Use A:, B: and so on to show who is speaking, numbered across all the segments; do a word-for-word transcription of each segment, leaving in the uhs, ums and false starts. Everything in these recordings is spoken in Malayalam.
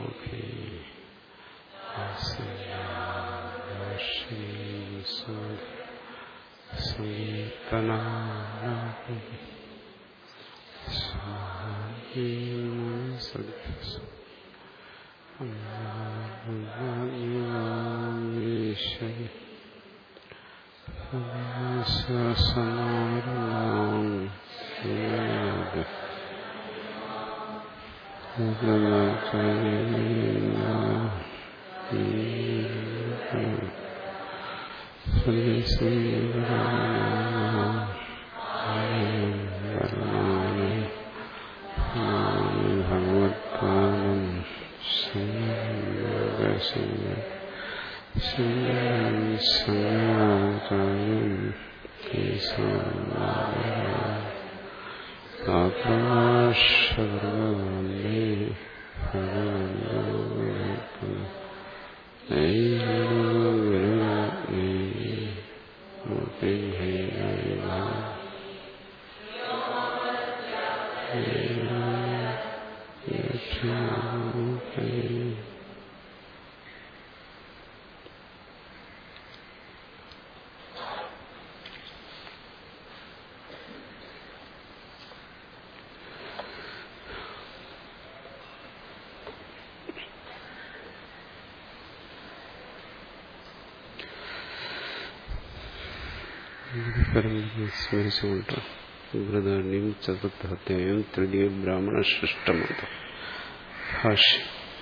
A: സ്മരിച്ചുകൊണ്ട് ബൃഹദാരണ്യം ചതുർത്ഥാധ്യായം തൃതീയ ബ്രാഹ്മണ സൃഷ്ടമത ഭാഷ്യം.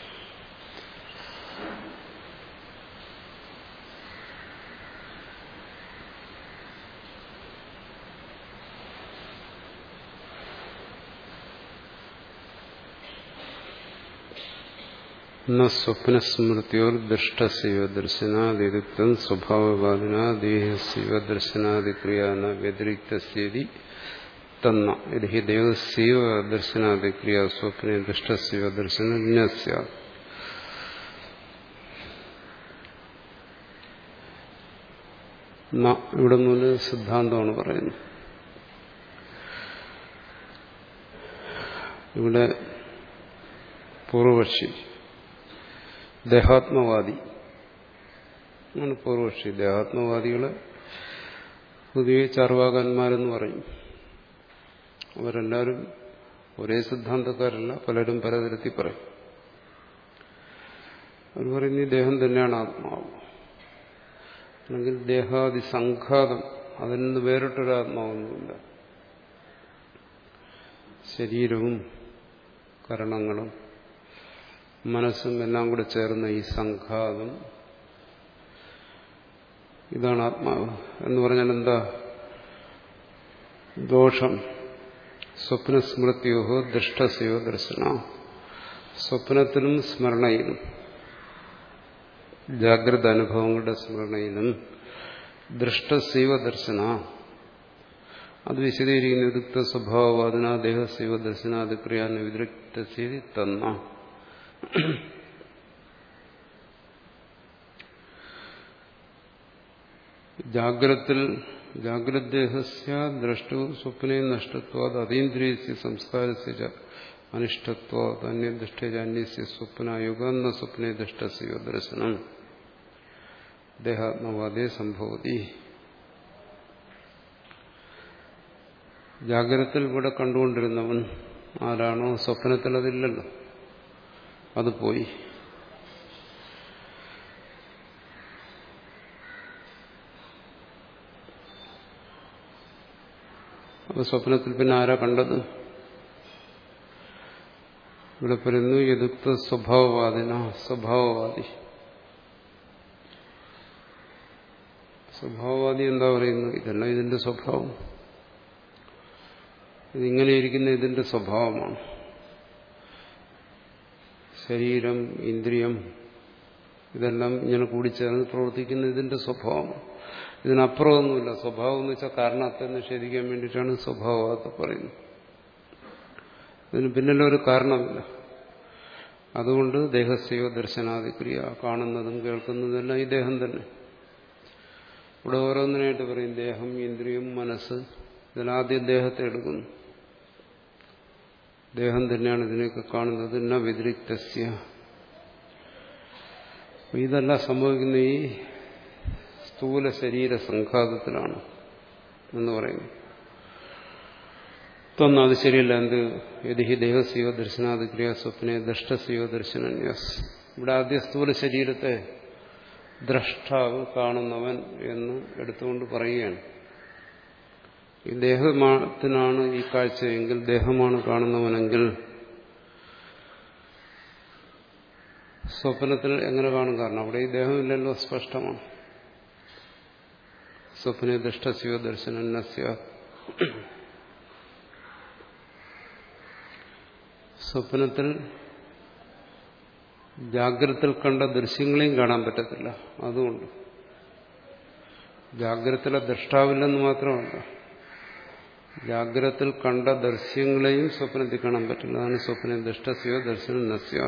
A: സ്വപ്നസ്മൃത്യോർ ദൃഷ്ടസ്യൈവ ദർശനാദിയുക്തം സ്വഭാവവാദിനാ ദേഹസ്യൈവ ദർശനാദിക്രിയാന വ്യതിരിക്തസ്യേതി തന്ന യദി ദേഹസ്യൈവ ദർശനാദിക്രിയ സ്വപ്നെ ദൃഷ്ടസ്യൈവ ദർശനം ന സ്യാത്. ഇവിടെ മുതൽ സിദ്ധാന്തമാണ് പറയുന്നത്. ഇവിടെ പൂർവപക്ഷി ദേഹാത്മവാദി ആണ്. പൂർവപക്ഷി ദേഹാത്മവാദികളെ പൊതുവെ ചാർവാകന്മാരെന്ന് പറയും. അവരെല്ലാവരും ഒരേ സിദ്ധാന്തക്കാരല്ല, പലരും പലതരത്തിൽ പറയും. അവർ പറയുന്ന ഈ ദേഹം തന്നെയാണ് ആത്മാവ്, അല്ലെങ്കിൽ ദേഹാദി സംഘാതം, അതിൽ നിന്ന് വേറിട്ടൊരാത്മാവൊന്നുമില്ല. ശരീരവും കരണങ്ങളും മനസ്സും എല്ലാം കൂടെ ചേർന്ന ഈ സംഘാതം, ഇതാണ് ആത്മാവ് എന്ന് പറഞ്ഞാൽ എന്താ ദോഷം? സ്വപ്നസ്മൃത്യോ ദൃഷ്ടസ്യോ ദർശന. സ്വപ്നത്തിലും സ്മരണയിലും, ജാഗ്രത അനുഭവങ്ങളുടെ സ്മരണയിലും ദൃഷ്ടസ്യൈവ ദർശന, അത് വിശദീകരിക്കുന്ന യുക്ത സ്വഭാവവാദന ദേഹസ്യൈവ ദർശനാദിക്രിയാൻ വ്യതിരിക്തസ്യേതി തന്ന. ജാഗ്രത്തിൽ ജാഗ്രദേഹസ്യ ദ്രഷ്ടു സ്വപ്നേ നഷ്ടത്വാത് അതീന്ദ്രിയസ്യ സംസ്കാരസ്യ അനിഷ്ടത്വാത് അന്യദൃഷ്ടേജാന്യസ്യ സ്വപ്നയുഗ ന സ്വപ്നേ ദൃഷ്ടസ്യ ദർശനം ദേഹാത്മവാദേ സംഭവതി. ജാഗ്രത്തിൽ ഇവിടെ കണ്ടുകൊണ്ടിരുന്നവൻ ആരാണോ സ്വപ്നത്തിൽ അതില്ലല്ലോ, അത് പോയി. അപ്പൊ സ്വപ്നത്തിൽ പിന്നെ ആരാ കണ്ടത്? ഇവിടെ പറയുന്നു യദുക്ത സ്വഭാവവാദിന. സ്വഭാവവാദി സ്വഭാവവാദി എന്താ പറയുന്നു? ഇതെല്ലാം ഇതിന്റെ സ്വഭാവം, ഇതിങ്ങനെ ഇരിക്കുന്ന ഇതിന്റെ സ്വഭാവമാണ്. ശരീരം, ഇന്ദ്രിയം, ഇതെല്ലാം ഇങ്ങനെ കൂടിച്ചേർന്ന് പ്രവർത്തിക്കുന്ന ഇതിന്റെ സ്വഭാവം. ഇതിനപ്പുറമൊന്നുമില്ല. സ്വഭാവം എന്ന് വെച്ചാൽ കാരണത്തെ നിഷേധിക്കാൻ വേണ്ടിയിട്ടാണ് സ്വഭാവത്തെ പറയുന്നത്. ഇതിന് പിന്നിലൊരു കാരണമില്ല. അതുകൊണ്ട് ദേഹസ്യോ ദർശനാദിക്രിയ, കാണുന്നതും കേൾക്കുന്നതെല്ലാം ഈ ദേഹം തന്നെ. ഇവിടെ ഓരോന്നിനായിട്ട് പറയും ദേഹം, ഇന്ദ്രിയം, മനസ്സ്. ഇതിലാദ്യം ദേഹത്തെ എടുക്കുന്നു. ദേഹം തന്നെയാണ് ഇതിനെയൊക്കെ കാണുന്നത്. ന വ്യതിരിക്തസ്യ, ഇതെല്ലാം സംഭവിക്കുന്ന ഈ സ്ഥൂല ശരീര സംഘാതത്തിലാണ് എന്ന് പറയുന്നു. തൊന്നും അത് ശരിയല്ല. എന്ത് യതി ദേഹസ്യോ ദർശനാത് ക്രിയ സ്വപ്നെ ദഷ്ടസ്യോ ദർശനന്യാസ്. ഇവിടെ ആദ്യ സ്ഥൂല ശരീരത്തെ ദ്രഷ്ടാവ് കാണുന്നവൻ എന്ന് എടുത്തുകൊണ്ട് പറയുകയാണ്. ഈ ദേഹത്തിനാണ് ഈ കാഴ്ചയെങ്കിൽ, ദേഹമാണ് കാണുന്നവനെങ്കിൽ സ്വപ്നത്തിൽ എങ്ങനെ കാണും? കാരണം അവിടെ ഈ ദേഹമില്ലല്ലോ, സ്പഷ്ടമാണ്. സ്വപ്നെ ദഷ്ടസ്യോ ദർശനന്യസ്യ. സ്വപ്നത്തിൽ ജാഗ്രതയിൽ കണ്ട ദൃശ്യങ്ങളെയും കാണാൻ പറ്റത്തില്ല. അതുകൊണ്ട് ജാഗ്രതയിലെ ദ്രഷ്ടാവില്ലെന്ന് മാത്രമല്ല, ജാഗ്രതയിൽ കണ്ട ദൃശ്യങ്ങളെയും സ്വപ്നത്തിൽ കാണാൻ പറ്റില്ല. അതാണ് സ്വപ്നം ദഷ്ടസ്യോ ദർശനം നസ്യ.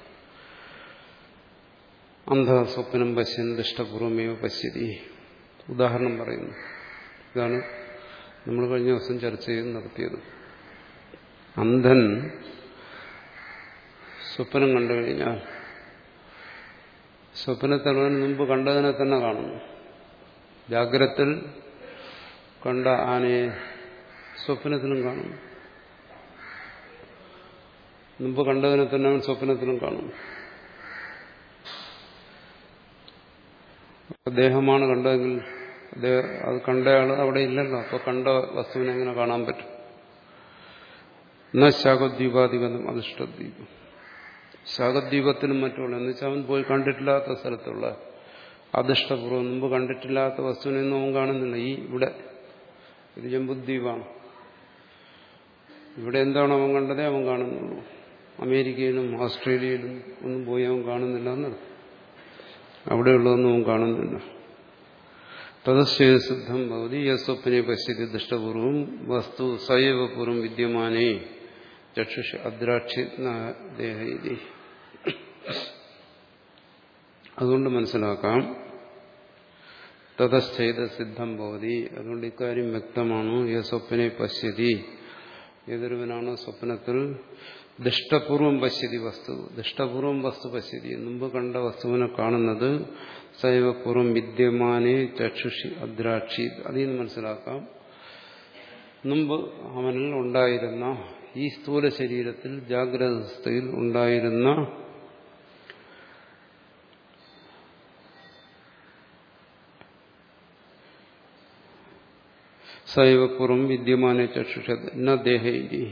A: അന്ധ സ്വപ്നം പശ്യൻ ദഷ്ടപൂർവമേവ പശ്യതി. ഉദാഹരണം പറയുന്നു. ഇതാണ് നമ്മൾ കഴിഞ്ഞ ദിവസം ചർച്ച ചെയ്ത് നടത്തിയത്. അന്ധൻ സ്വപ്നം കണ്ടു കഴിഞ്ഞാൽ സ്വപ്നത്തിൽ മുമ്പ് കണ്ടതിനെ തന്നെ കാണുന്നു. ജാഗ്രതയിൽ കണ്ട ആനയെ സ്വപ്നത്തിലും കാണുന്നു. മുമ്പ് കണ്ടതിനെ തന്നെ അവൻ സ്വപ്നത്തിലും കാണുന്നു. ദേഹമാണ് കണ്ടതെങ്കിൽ അത് കണ്ടയാൾ അവിടെ ഇല്ലല്ലോ. അപ്പൊ കണ്ട വസ്തുവിനെ എങ്ങനെ കാണാൻ പറ്റും? എന്നാ ശാഖദ്വീപാധിപതം അധിഷ്ഠദ്വീപം. ശാഖദ്വീപത്തിനും മറ്റുള്ള എന്ന് വെച്ചാൽ അവൻ പോയി കണ്ടിട്ടില്ലാത്ത സ്ഥലത്തുള്ള അധിഷ്ഠപൂർവ്വം മുമ്പ് കണ്ടിട്ടില്ലാത്ത വസ്തുവിനൊന്നും അവൻ കാണുന്നില്ല. ഈ ഇവിടെ ഇത് ജംബുദ്വീപാണ്. ഇവിടെ എന്താണോ അവൻ കണ്ടതേ അവൻ കാണുന്നുള്ളൂ. അമേരിക്കയിലും ഓസ്ട്രേലിയയിലും ഒന്നും പോയി അവൻ കാണുന്നില്ല എന്നർത്ഥം. അവിടെയുള്ളതൊന്നും അവൻ കാണുന്നില്ല. തദശ്ചേതസിദ്ധം ഭവതി യസ്വപ്നെ പശ്യതി ദൃഷ്ടപൂർവം വസ്തു സൈവ പൂർവം വിദ്യമാനേ ചക്ഷുഷ് അദ്രാക്ഷിദേഹ. അതുകൊണ്ട് മനസ്സിലാക്കാം തതശ്ചേതസിദ്ധം ഭവതി. അതുകൊണ്ട് ഇക്കാര്യം വ്യക്തമാണ്. യസ്വപ്നെ പശ്യതി, ഏതൊരുവനാണ് സ്വപ്നത്തിൽ ദൃഷ്ടപൂർവം പശ്യതി വസ്തു, ദൃഷ്ടപൂർവം വസ്തു പശ്യതി, മുമ്പ് കണ്ട വസ്തുവിനെ കാണുന്നത് സൈവപൂർവം വിദ്യമാനേ ചക്ഷുഷി അദ്രാക്ഷി. അതിൽ നിന്ന് മനസ്സിലാക്കാം മുമ്പ് അവനിൽ ഉണ്ടായിരുന്ന ഈ സ്ഥൂല ശരീരത്തിൽ ജാഗ്രതാവസ്ഥയിൽ ഉണ്ടായിരുന്ന സൈവപൂർവം വിദ്യമാനേ ചക്ഷുഷ ന ദേഹൈരി.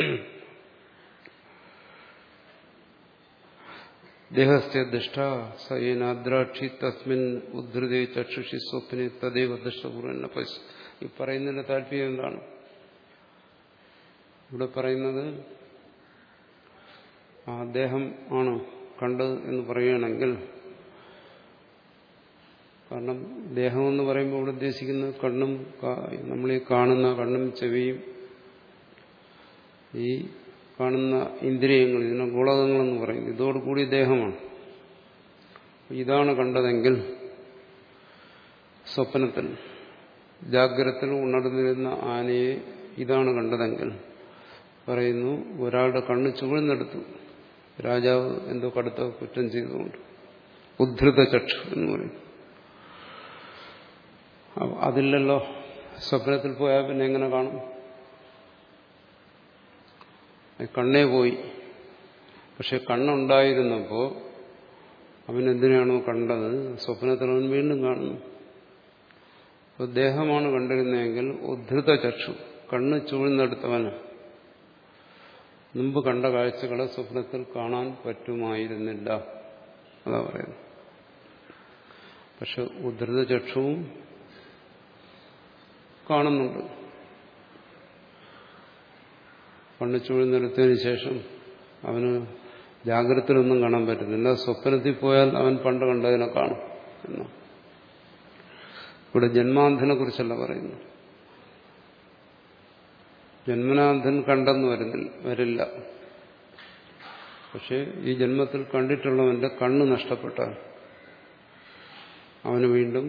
A: ദേഹസ്യ ദൃഷ്ട സയേനാദ്രാക്ഷി തസ്മിൻ ഉദ്ധൃതേ ചക്ഷുഷി സ്വപ്നെ തദൈവ ദൃഷ്ടപൂർവ്വം പശ്യ. ഈ പറയുന്നതിന്റെ താല്പര്യം എന്താണ്? ഇവിടെ പറയുന്നത് ആ ദേഹം ആണ് കണ്ടത് എന്ന് പറയുകയാണെങ്കിൽ, കാരണം ദേഹം എന്ന് പറയുമ്പോൾ ഇവിടെ ഉദ്ദേശിക്കുന്നത് കണ്ണും നമ്മളീ കാണുന്ന കണ്ണും ചെവിയും ഈ കാണുന്ന ഇന്ദ്രിയങ്ങൾ, ഇതിനെ ഗുളകങ്ങളെന്ന് പറയും. ഇതോടുകൂടി ദേഹമാണ്. ഇതാണ് കണ്ടതെങ്കിൽ സ്വപ്നത്തിൽ ജാഗ്രതയിൽ ഉണർന്നിരുന്ന ആനയെ ഇതാണ് കണ്ടതെങ്കിൽ പറയുന്നു ഒരാളുടെ കണ്ണ് ചുവഴ്ന്നെടുത്തു. രാജാവ് എന്തോ കടുത്ത കുറ്റം ചെയ്തുകൊണ്ട് ഉദ്ധൃത ചക്ഷു എന്ന് പറയും. അതില്ലല്ലോ. സ്വപ്നത്തിൽ പോയാൽ പിന്നെ എങ്ങനെ കാണും? കണ്ണേ പോയി. പക്ഷെ കണ്ണുണ്ടായിരുന്നപ്പോൾ അവൻ എന്തിനാണോ കണ്ടത് സ്വപ്നത്തിൽ അവൻ വീണ്ടും കാണുന്നു. അപ്പോൾ ദേഹമാണ് കണ്ടിരുന്നതെങ്കിൽ ഉദ്ധൃത ചക്ഷു, കണ്ണ് ചൂഴ്ന്നെടുത്തവന് മുമ്പ് കണ്ട കാഴ്ചകളെ സ്വപ്നത്തിൽ കാണാൻ പറ്റുമായിരുന്നില്ല. അതാ പറയുന്നത്. പക്ഷെ ഉദ്ധൃത ചക്ഷുവും കാണുന്നുണ്ട്. കണ്ണ് ചൂഴ്ന്നെടുത്തതിന് ശേഷം അവന് ജാഗ്രതയിലൊന്നും കാണാൻ പറ്റുന്നില്ല. സ്വപ്നത്തിൽ പോയാൽ അവൻ പണ്ട് കണ്ടതിനെ കാണും എന്നാ. ഇവിടെ ജന്മാന്ധനെ കുറിച്ചല്ല പറയുന്നു. ജന്മനാന്ധൻ കണ്ടെന്ന് വരുന്നില്ല വരില്ല. പക്ഷെ ഈ ജന്മത്തിൽ കണ്ടിട്ടുള്ളവന്റെ കണ്ണ് നഷ്ടപ്പെട്ടാൽ അവന് വീണ്ടും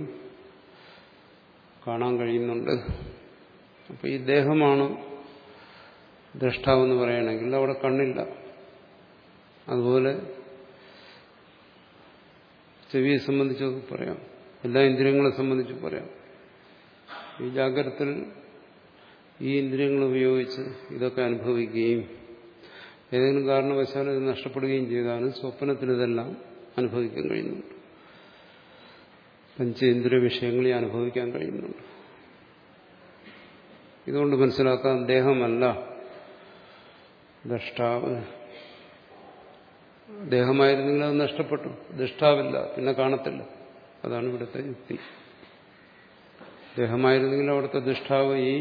A: കാണാൻ കഴിയുന്നുണ്ട്. അപ്പൊ ഈ ദേഹമാണ് ദ്രഷ്ടാവെന്ന് പറയണമെങ്കിൽ അവിടെ കണ്ണില്ല. അതുപോലെ ചെവിയെ സംബന്ധിച്ച് പറയാം, എല്ലാ ഇന്ദ്രിയങ്ങളെ സംബന്ധിച്ച് പറയാം. ഈ ജാഗ്രതത്തിൽ ഈ ഇന്ദ്രിയങ്ങൾ ഉപയോഗിച്ച് ഇതൊക്കെ അനുഭവിക്കുകയും ഏതെങ്കിലും കാരണവശാൽ ഇത് നഷ്ടപ്പെടുകയും ചെയ്താണ് സ്വപ്നത്തിൽ ഇതെല്ലാം അനുഭവിക്കാൻ കഴിയുന്നുണ്ട്. പഞ്ചേന്ദ്രിയ വിഷയങ്ങളെ അനുഭവിക്കാൻ കഴിയുന്നുണ്ട്. ഇതുകൊണ്ട് മനസ്സിലാക്കാൻ ദേഹമല്ല ദ്രഷ്ടാവ്. ദേഹമായിരുന്നെങ്കിൽ അത് നഷ്ടപ്പെട്ടു, ദൃഷ്ടാവില്ല, പിന്നെ കാണത്തില്ല. അതാണ് ഇവിടുത്തെ യുക്തി. ദേഹമായിരുന്നെങ്കിൽ അവിടുത്തെ ദൃഷ്ടാവ് ഈ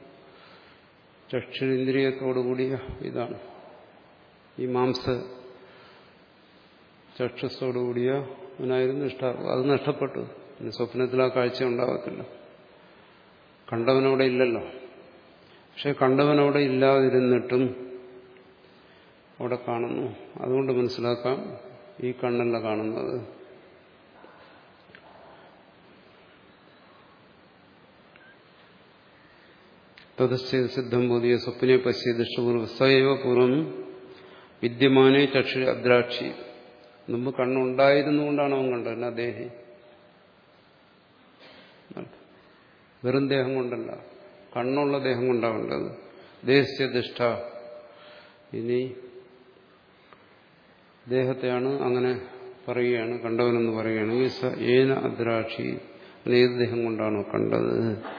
A: ചക്ഷുരിന്ദ്രിയത്തോടുകൂടിയ ഇതാണ്, ഈ മാംസ ചക്ഷുസ്സോടുകൂടിയ അവനായിരുന്നു ദൃഷ്ടാവ്. അത് നഷ്ടപ്പെട്ടു, പിന്നെ സ്വപ്നത്തിൽ ആ കാഴ്ച ഉണ്ടാകത്തില്ല. കണ്ടവനവിടെ ഇല്ലല്ലോ. പക്ഷെ കണ്ടവനവിടെ ഇല്ലാതിരുന്നിട്ടും അവിടെ കാണുന്നു. അതുകൊണ്ട് മനസ്സിലാക്കാം ഈ കണ്ണല്ല കാണുന്നത്. തതശ്ചേത് സിദ്ധം ബോധിയ സ്വപ്നെ പശ്യ ദൃഷ്ടപൂർവ്വ സൈവ പൂർവം വിദ്യമാനെ ചക്ഷു അദ്രാക്ഷി. മുമ്പ് കണ്ണുണ്ടായിരുന്നുകൊണ്ടാണ് അവൻ കണ്ടത്, എന്നാ ദേഹി. വെറും ദേഹം കൊണ്ടല്ല, കണ്ണുള്ള ദേഹം കൊണ്ടാണ് കണ്ടത്. ദേഹസ്യ ദൃഷ്ട. ഇനി ദേഹത്തെയാണ് അങ്ങനെ പറയുകയാണ്, കണ്ടവനെന്ന് പറയുകയാണെങ്കിൽ സ ഏന അദ്രാക്ഷി, ഏത് ദേഹം കൊണ്ടാണോ കണ്ടത്.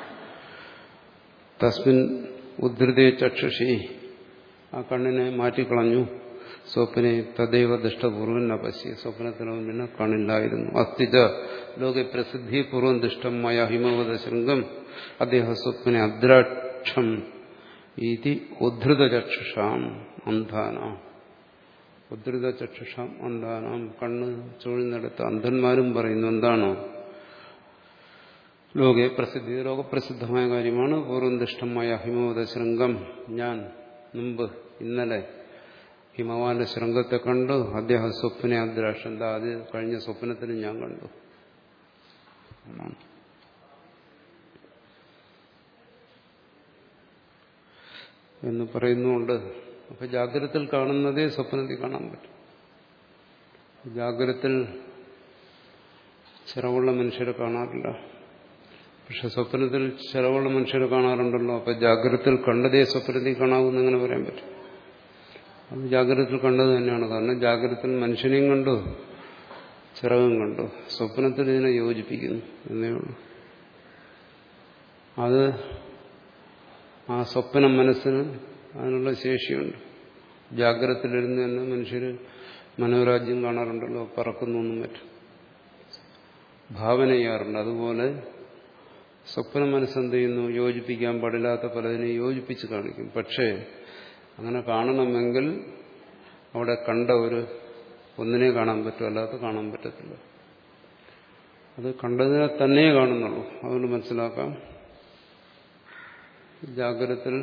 A: തസ്മിൻ ഉദ്ധൃതേ ചക്ഷുഷി, ആ കണ്ണിനെ മാറ്റിക്കളഞ്ഞു. സ്വപ്നെ തദൈവ ദൃഷ്ടപൂർവ്വം ന പശ്യ, സ്വപ്നത്തിനവൻ പിന്നെ കാണില്ലായിരുന്നു. അസ്ഥിത ലോക പ്രസിദ്ധി പൂർവ്വം ദൃഷ്ടം മയ ഹിമവത ശൃംഗം അദ്ദേഹ സ്വപ്നെ അദ്രാക്ഷം ഇതി ഉദ്ധൃത ചക്ഷുഷാം അന്ധാനാം. ഉദ്ധൃത ചക്ഷുഷാം അന്ധാനാം, കണ്ണ് ചൂഴ്ന്നെടുത്ത അന്ധന്മാരും പറയുന്നു എന്താണ്? ലോകെ പ്രസിദ്ധി, ലോകപ്രസിദ്ധമായ കാര്യമാണ്. പൂർവ്വം ദൃഷ്ടമായ ഹിമവത ശൃംഗം, ഞാൻ മുമ്പ് ഇന്നലെ ഹിമവാന്റെ ശൃംഗത്തെ കണ്ടു. അദ്ദേഹം സ്വപ്നെ അദ്രാക്ഷം, എന്താ അത് കഴിഞ്ഞ സ്വപ്നത്തിൽ ഞാൻ കണ്ടു എന്ന് പറയുന്നുണ്ട്. അപ്പൊ ജാഗ്രതത്തിൽ കാണുന്നതേ സ്വപ്നത്തിൽ കാണാൻ പറ്റും. ജാഗ്രതത്തിൽ ചിറവുള്ള മനുഷ്യരെ കാണാറില്ല, പക്ഷെ സ്വപ്നത്തിൽ ചിറവുള്ള മനുഷ്യരെ കാണാറുണ്ടല്ലോ. അപ്പൊ ജാഗ്രതത്തിൽ കണ്ടതേ സ്വപ്നത്തിൽ കാണാവൂന്ന് എങ്ങനെ പറയാൻ പറ്റും? അത് ജാഗ്രതത്തിൽ കണ്ടത് തന്നെയാണ്. കാരണം ജാഗ്രതത്തിൽ മനുഷ്യനെയും കണ്ടു, ചിറകും കണ്ടു. സ്വപ്നത്തിൽ ഇതിനെ യോജിപ്പിക്കുന്നു എന്നേ ഉള്ളൂ. അത് ആ സ്വപ്ന മനസ്സിന് അതിനുള്ള ശേഷിയുണ്ട്. ജാഗ്രതത്തിലിരുന്ന് തന്നെ മനുഷ്യർ മനോരാജ്യം കാണാറുണ്ടല്ലോ, പറക്കുന്നു എന്നും മറ്റും ഭാവന ചെയ്യാറുണ്ട്. അതുപോലെ സ്വപ്ന മനസ്സെന്ത് ചെയ്യുന്നു? യോജിപ്പിക്കാൻ പാടില്ലാത്ത പലതിനെ യോജിപ്പിച്ച് കാണിക്കും. പക്ഷേ അങ്ങനെ കാണണമെങ്കിൽ അവിടെ കണ്ട ഒരു ഒന്നിനെ കാണാൻ പറ്റും, അല്ലാത്ത കാണാൻ പറ്റത്തില്ല. അത് കണ്ടതിനെ തന്നെ കാണുന്നുള്ളൂ. അതുകൊണ്ട് മനസ്സിലാക്കാം, ജാഗ്രതത്തിൽ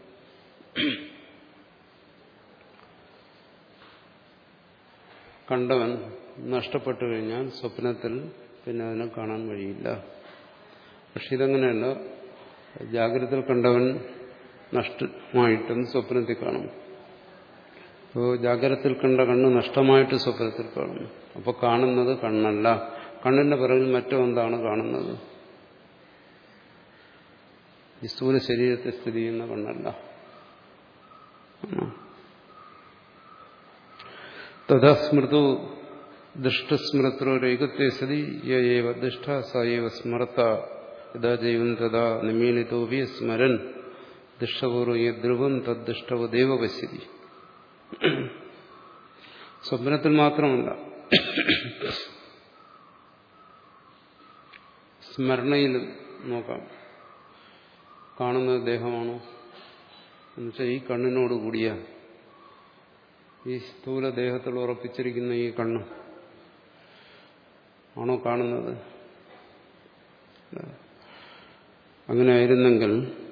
A: കണ്ടവൻ നഷ്ടപ്പെട്ടു കഴിഞ്ഞാൽ സ്വപ്നത്തിൽ പിന്നെ അതിനെ കാണാൻ കഴിയില്ല. പക്ഷെ ഇതങ്ങനെയല്ല, ജാഗ്രതയിൽ കണ്ടവൻ നഷ്ടമായിട്ടും സ്വപ്നത്തിൽ കാണും. അപ്പോൾ ജാഗ്രതത്തിൽ കണ്ട കണ്ണ് നഷ്ടമായിട്ട് സ്വപ്നത്തിൽ കാണും. അപ്പോൾ കാണുന്നത് കണ്ണല്ല, കണ്ണിന്റെ പിറകിൽ മറ്റോ എന്താണ് കാണുന്നത്. ഈ സ്ഥൂല ശരീരത്തെ സ്ഥിതി ചെയ്യുന്ന കണ്ണല്ല. തഥാ സ്മൃതു ദൃഷ്ടസ്മൃതോരേകത്തെ സതി യേവ ദൃഷ്ട സയേവ സ്മർത്ത യഥാ ജൈവം തഥാ നിമീലിതോപി സ്മരൻ ദൃഷ്ടപൂർവ്വം യദ്ധ്രുവം തദ്ദൃഷ്ടവദേവ പശ്യതി. സ്വപ്നത്തിൽ മാത്രമല്ല, സ്മരണയിലും നോക്കാം. കാണുന്നത് ദേഹമാണോ എന്നുവെച്ചാൽ ഈ കണ്ണിനോട് കൂടിയ ഈ സ്ഥൂല ദേഹത്തിൽ ഉറപ്പിച്ചിരിക്കുന്ന ഈ കണ്ണ് ആണോ കാണുന്നത്? അങ്ങനെ ആയിരുന്നെങ്കിൽ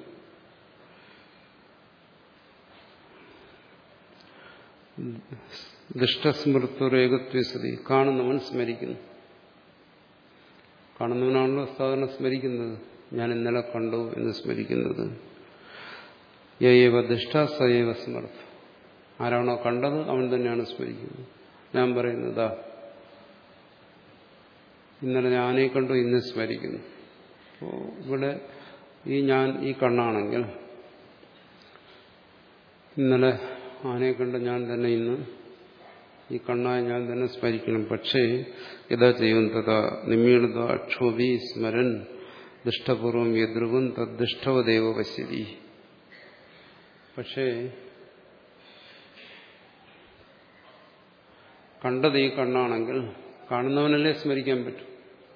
A: ദുഷ്ടസ്മൃത്വരേകത്വസതി, കാണുന്നവൻ സ്മരിക്കുന്നു. കാണുന്നവനാണല്ലോ സാധാരണ സ്മരിക്കുന്നത്. ഞാൻ ഇന്നലെ കണ്ടു എന്ന് സ്മരിക്കുന്നത്. യേവ ദുഷ്ട സയേവ സ്മൃത, ആരാണോ കണ്ടത് അവൻ തന്നെയാണ് സ്മരിക്കുന്നത്. ഞാൻ പറയുന്നതാ ഇന്നലെ ഞാനേ കണ്ടു, ഇന്ന് സ്മരിക്കുന്നു. അപ്പോൾ ഇവിടെ ഈ ഞാൻ ഈ കണ്ണാണെങ്കിൽ ഇന്നലെ ആനയെ കണ്ട ഞാൻ തന്നെ ഇന്ന് ഈ കണ്ണായ ഞാൻ തന്നെ സ്മരിക്കണം. പക്ഷേ യഥാ ചെയ്യും തഥാ നിമീളിത അക്ഷോഭി സ്മരൻ ദുഷ്ടപൂർവം യദ്രുവൻ തദ്ദുഷ്ടവദേവ പശ്യതി. പക്ഷേ കണ്ടത് ഈ കണ്ണാണെങ്കിൽ കാണുന്നവനല്ലേ സ്മരിക്കാൻ പറ്റും.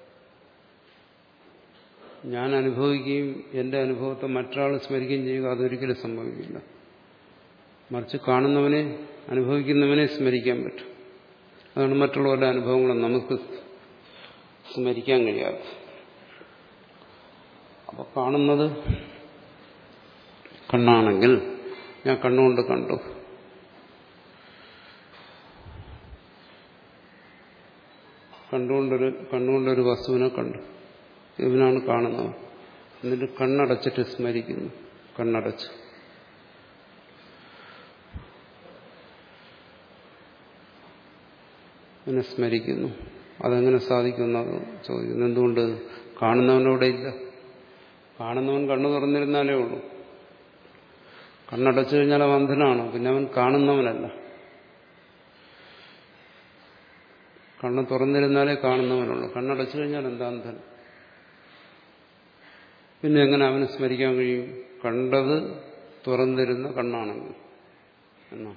A: ഞാൻ അനുഭവിക്കുകയും എന്റെ അനുഭവത്തെ മറ്റൊരാൾ സ്മരിക്കുകയും ചെയ്യുക അതൊരിക്കലും സംഭവിക്കില്ല. മറിച്ച് കാണുന്നവനെ അനുഭവിക്കുന്നവനെ സ്മരിക്കാൻ പറ്റും. അതാണ് മറ്റുള്ളവരുടെ അനുഭവങ്ങളും നമുക്ക് സ്മരിക്കാൻ കഴിയാത്ത. അപ്പൊ കാണുന്നത് കണ്ണാണെങ്കിൽ ഞാൻ കണ്ണുകൊണ്ട് കണ്ടു, കണ്ടുകൊണ്ടൊരു കണ്ണുകൊണ്ടൊരു വസ്തുവിനെ കണ്ടു, ഇവനാണ് കാണുന്നവൻ. എന്നിട്ട് കണ്ണടച്ചിട്ട് സ്മരിക്കുന്നു. കണ്ണടച്ചു അതിനെ സ്മരിക്കുന്നു. അതെങ്ങനെ സാധിക്കുമെന്നത് ചോദിക്കുന്നു. എന്തുകൊണ്ട്? കാണുന്നവനവിടെ ഇല്ല. കാണുന്നവൻ കണ്ണു തുറന്നിരുന്നാലേ ഉള്ളൂ. കണ്ണടച്ചു കഴിഞ്ഞാൽ അവൻ അന്ധനാണ്, പിന്നെ അവൻ കാണുന്നവനല്ല. കണ്ണ് തുറന്നിരുന്നാലേ കാണുന്നവനുള്ളൂ. കണ്ണടച്ചു കഴിഞ്ഞാൽ എന്താ അന്ധൻ? പിന്നെ എങ്ങനെ അവന് സ്മരിക്കാൻ കഴിയും? കണ്ടത് തുറന്നിരുന്ന കണ്ണാണെങ്കിൽ എന്നാ.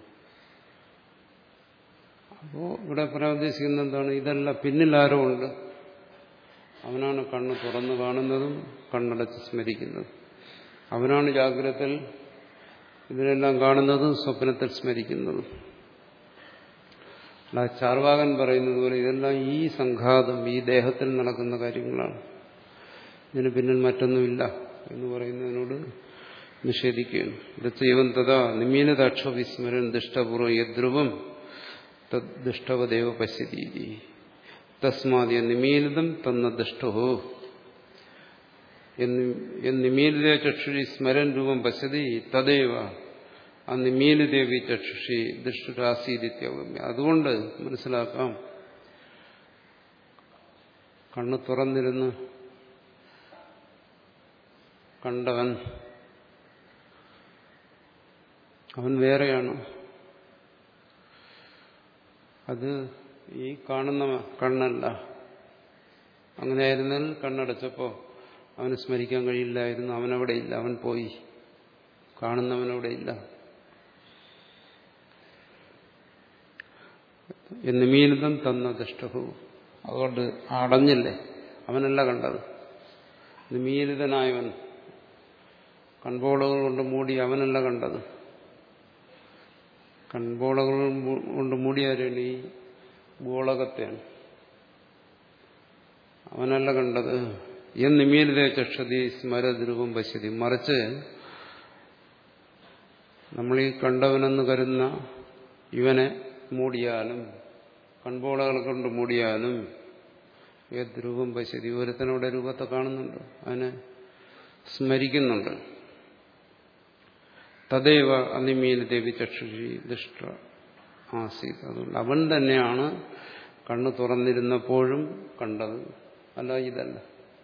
A: അപ്പോ ഇവിടെ പറയാൻ ഉദ്ദേശിക്കുന്നത് എന്താണ്? ഇതല്ല, പിന്നിൽ ആരോ ഉണ്ട്. അവനാണ് കണ്ണ് തുറന്നു കാണുന്നതും കണ്ണടച്ച് സ്മരിക്കുന്നതും. അവനാണ് ജാഗ്രതത്തിൽ ഇതിനെല്ലാം കാണുന്നതും സ്വപ്നത്തിൽ സ്മരിക്കുന്നതും. അല്ല, ചാർവാകൻ പറയുന്നത് പോലെ ഇതെല്ലാം ഈ സംഘാതം, ഈ ദേഹത്തിൽ നടക്കുന്ന കാര്യങ്ങളാണ്, ഇതിന് പിന്നിൽ മറ്റൊന്നുമില്ല എന്ന് പറയുന്നതിനോട് നിഷേധിക്കുകയാണ്. ദൈവം തഥാ നിമീനതാക്ഷ വിസ്മരൻ ദുഷ്ടപൂർവം യദ്രുവം തദ്ദുഷ്ടവദേവ പശ്യതി തസ്മാദ്യ നിമീലിതം തന്ന ദുഷ്ടോ നിമീലിതേ ചക്ഷുഷി സ്മരൻ രൂപം പശ്യതി തദേവ ആ നിമീലിതേവി ചക്ഷുഷി ദുഷ്ടരാസീതിത്യവമ്യ. അതുകൊണ്ട് മനസ്സിലാക്കാം, കണ്ണ് തുറന്നിരുന്ന് കണ്ടവൻ അവൻ വേറെയാണ്. അത് ഈ കാണുന്ന കണ്ണല്ല. അങ്ങനെയായിരുന്നാൽ കണ്ണടച്ചപ്പോൾ അവന് സ്മരിക്കാൻ കഴിയില്ലായിരുന്നു. അവനവിടെ ഇല്ല, അവൻ പോയി. കാണുന്നവനവിടെ ഇല്ല. നിമീലിതം തന്ന ദുഷ്ടഹു. അതുകൊണ്ട് അടഞ്ഞില്ലേ, അവനല്ല കണ്ടത്. നിമീലിതനായവൻ, കൺപോളകൾ കൊണ്ട് മൂടി അവനല്ല കണ്ടത്. കൺപോളകൾ കൊണ്ട് മൂടിയാരാണ്? ഈ ഗോളകത്തെയാണ്. അവനല്ല കണ്ടത്. എൻ നിമീലിതേ ചക്ഷതി സ്മരദ്രൂപം പശ്യതി. മറിച്ച് നമ്മളീ കണ്ടവനെന്ന് കരുതുന്ന ഇവനെ മൂടിയാലും, കൺപോളകൾ കൊണ്ട് മൂടിയാലും യദ്രൂപം പശ്യതി, ഒരുത്തനോടെ രൂപത്തെ കാണുന്നുണ്ട്, അതിനെ സ്മരിക്കുന്നുണ്ട്. തദൈവ അനിമീലിതേവി ചക്ഷുഷി ദുഷ്ട ആസീത്. അതുകൊണ്ട് അവൻ തന്നെയാണ് കണ്ണ് തുറന്നിരുന്നപ്പോഴും കണ്ടത്, അല്ല ഇതല്ല,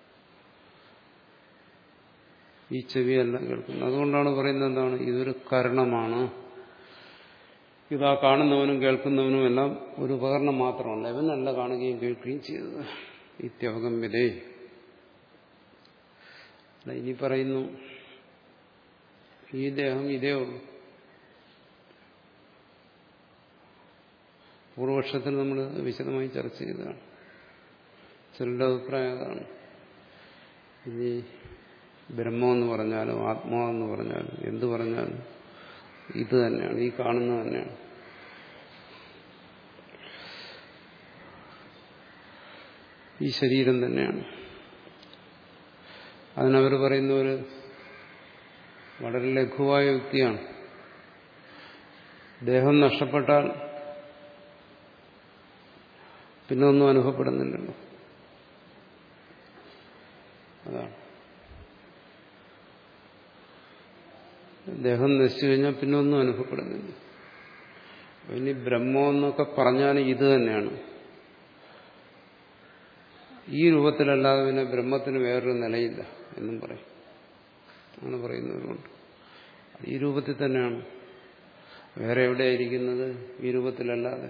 A: ഈ ചെവിയല്ല കേൾക്കുന്നത്. അതുകൊണ്ടാണ് പറയുന്നത് എന്താണ്? ഇതൊരു കരണമാണ്. ഇതാ കാണുന്നവനും കേൾക്കുന്നവനും എല്ലാം ഒരു ഉപകരണം മാത്രമല്ല, ഇവനല്ല കാണുകയും കേൾക്കുകയും ചെയ്തത്. ഇത്യവഗമ്യതേ. ഇനി പറയുന്നു, ഈ ദേഹം ഇതേ ഉള്ളൂ. പൂർവപക്ഷത്തിൽ നമ്മൾ വിശദമായി ചർച്ച ചെയ്തതാണ്. ചിലരുടെ അഭിപ്രായം അതാണ്. ഇനി ബ്രഹ്മമെന്ന് പറഞ്ഞാലും ആത്മാവെന്ന് പറഞ്ഞാലും എന്ത് പറഞ്ഞാലും ഇത് തന്നെയാണ്, ഈ കാണുന്നത് തന്നെയാണ്. ഈ ശരീരം തന്നെയാണ്. അതിനവർ പറയുന്ന ഒരു വളരെ ലഘുവായ യുക്തിയാണ്. ദേഹം നഷ്ടപ്പെട്ടാൽ പിന്നെ ഒന്നും അനുഭവപ്പെടുന്നില്ലല്ലോ. അതാണ്. ദേഹം നശിച്ചു കഴിഞ്ഞാൽ പിന്നെ ഒന്നും അനുഭവപ്പെടുന്നില്ല. ഇനി ബ്രഹ്മമെന്നൊക്കെ പറഞ്ഞാൽ ഇത് തന്നെയാണ്. ഈ രൂപത്തിലല്ലാതെ പിന്നെ ബ്രഹ്മത്തിന് വേറൊരു നിലയില്ല എന്നും പറയും. അങ്ങനെ പറയുന്നവരുണ്ട്. ഈ രൂപത്തിൽ തന്നെയാണ്. വേറെ എവിടെയായിരിക്കുന്നത്? ഈ രൂപത്തിലല്ലാതെ.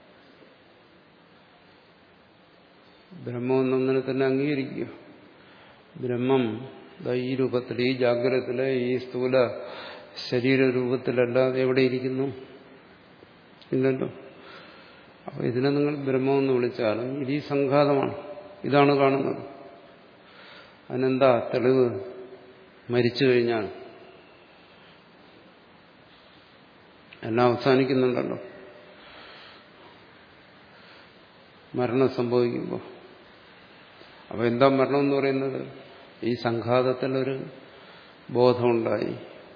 A: ബ്രഹ്മം എന്നൊന്നിനെ തന്നെ അംഗീകരിക്കുക. ബ്രഹ്മം ഈ രൂപത്തിൽ, ഈ ജാഗ്രതത്തിലെ ഈ സ്ഥൂല ശരീരരൂപത്തിലല്ലാതെ എവിടെയിരിക്കുന്നു? ഇല്ലല്ലോ. അപ്പൊ ഇതിനെ നിങ്ങൾ ബ്രഹ്മമെന്ന് വിളിച്ചാലും ഇത് ഈ സംഘാതമാണ്. ഇതാണ് കാണുന്നത്. അതിനെന്താ തെളിവ്? മരിച്ചു കഴിഞ്ഞാൽ എല്ലാം അവസാനിക്കുന്നുണ്ടല്ലോ. മരണം സംഭവിക്കുമ്പോൾ. അപ്പൊ എന്താ മരണം എന്ന് പറയുന്നത്? ഈ സംഘാതത്തിലൊരു ബോധമുണ്ടായി,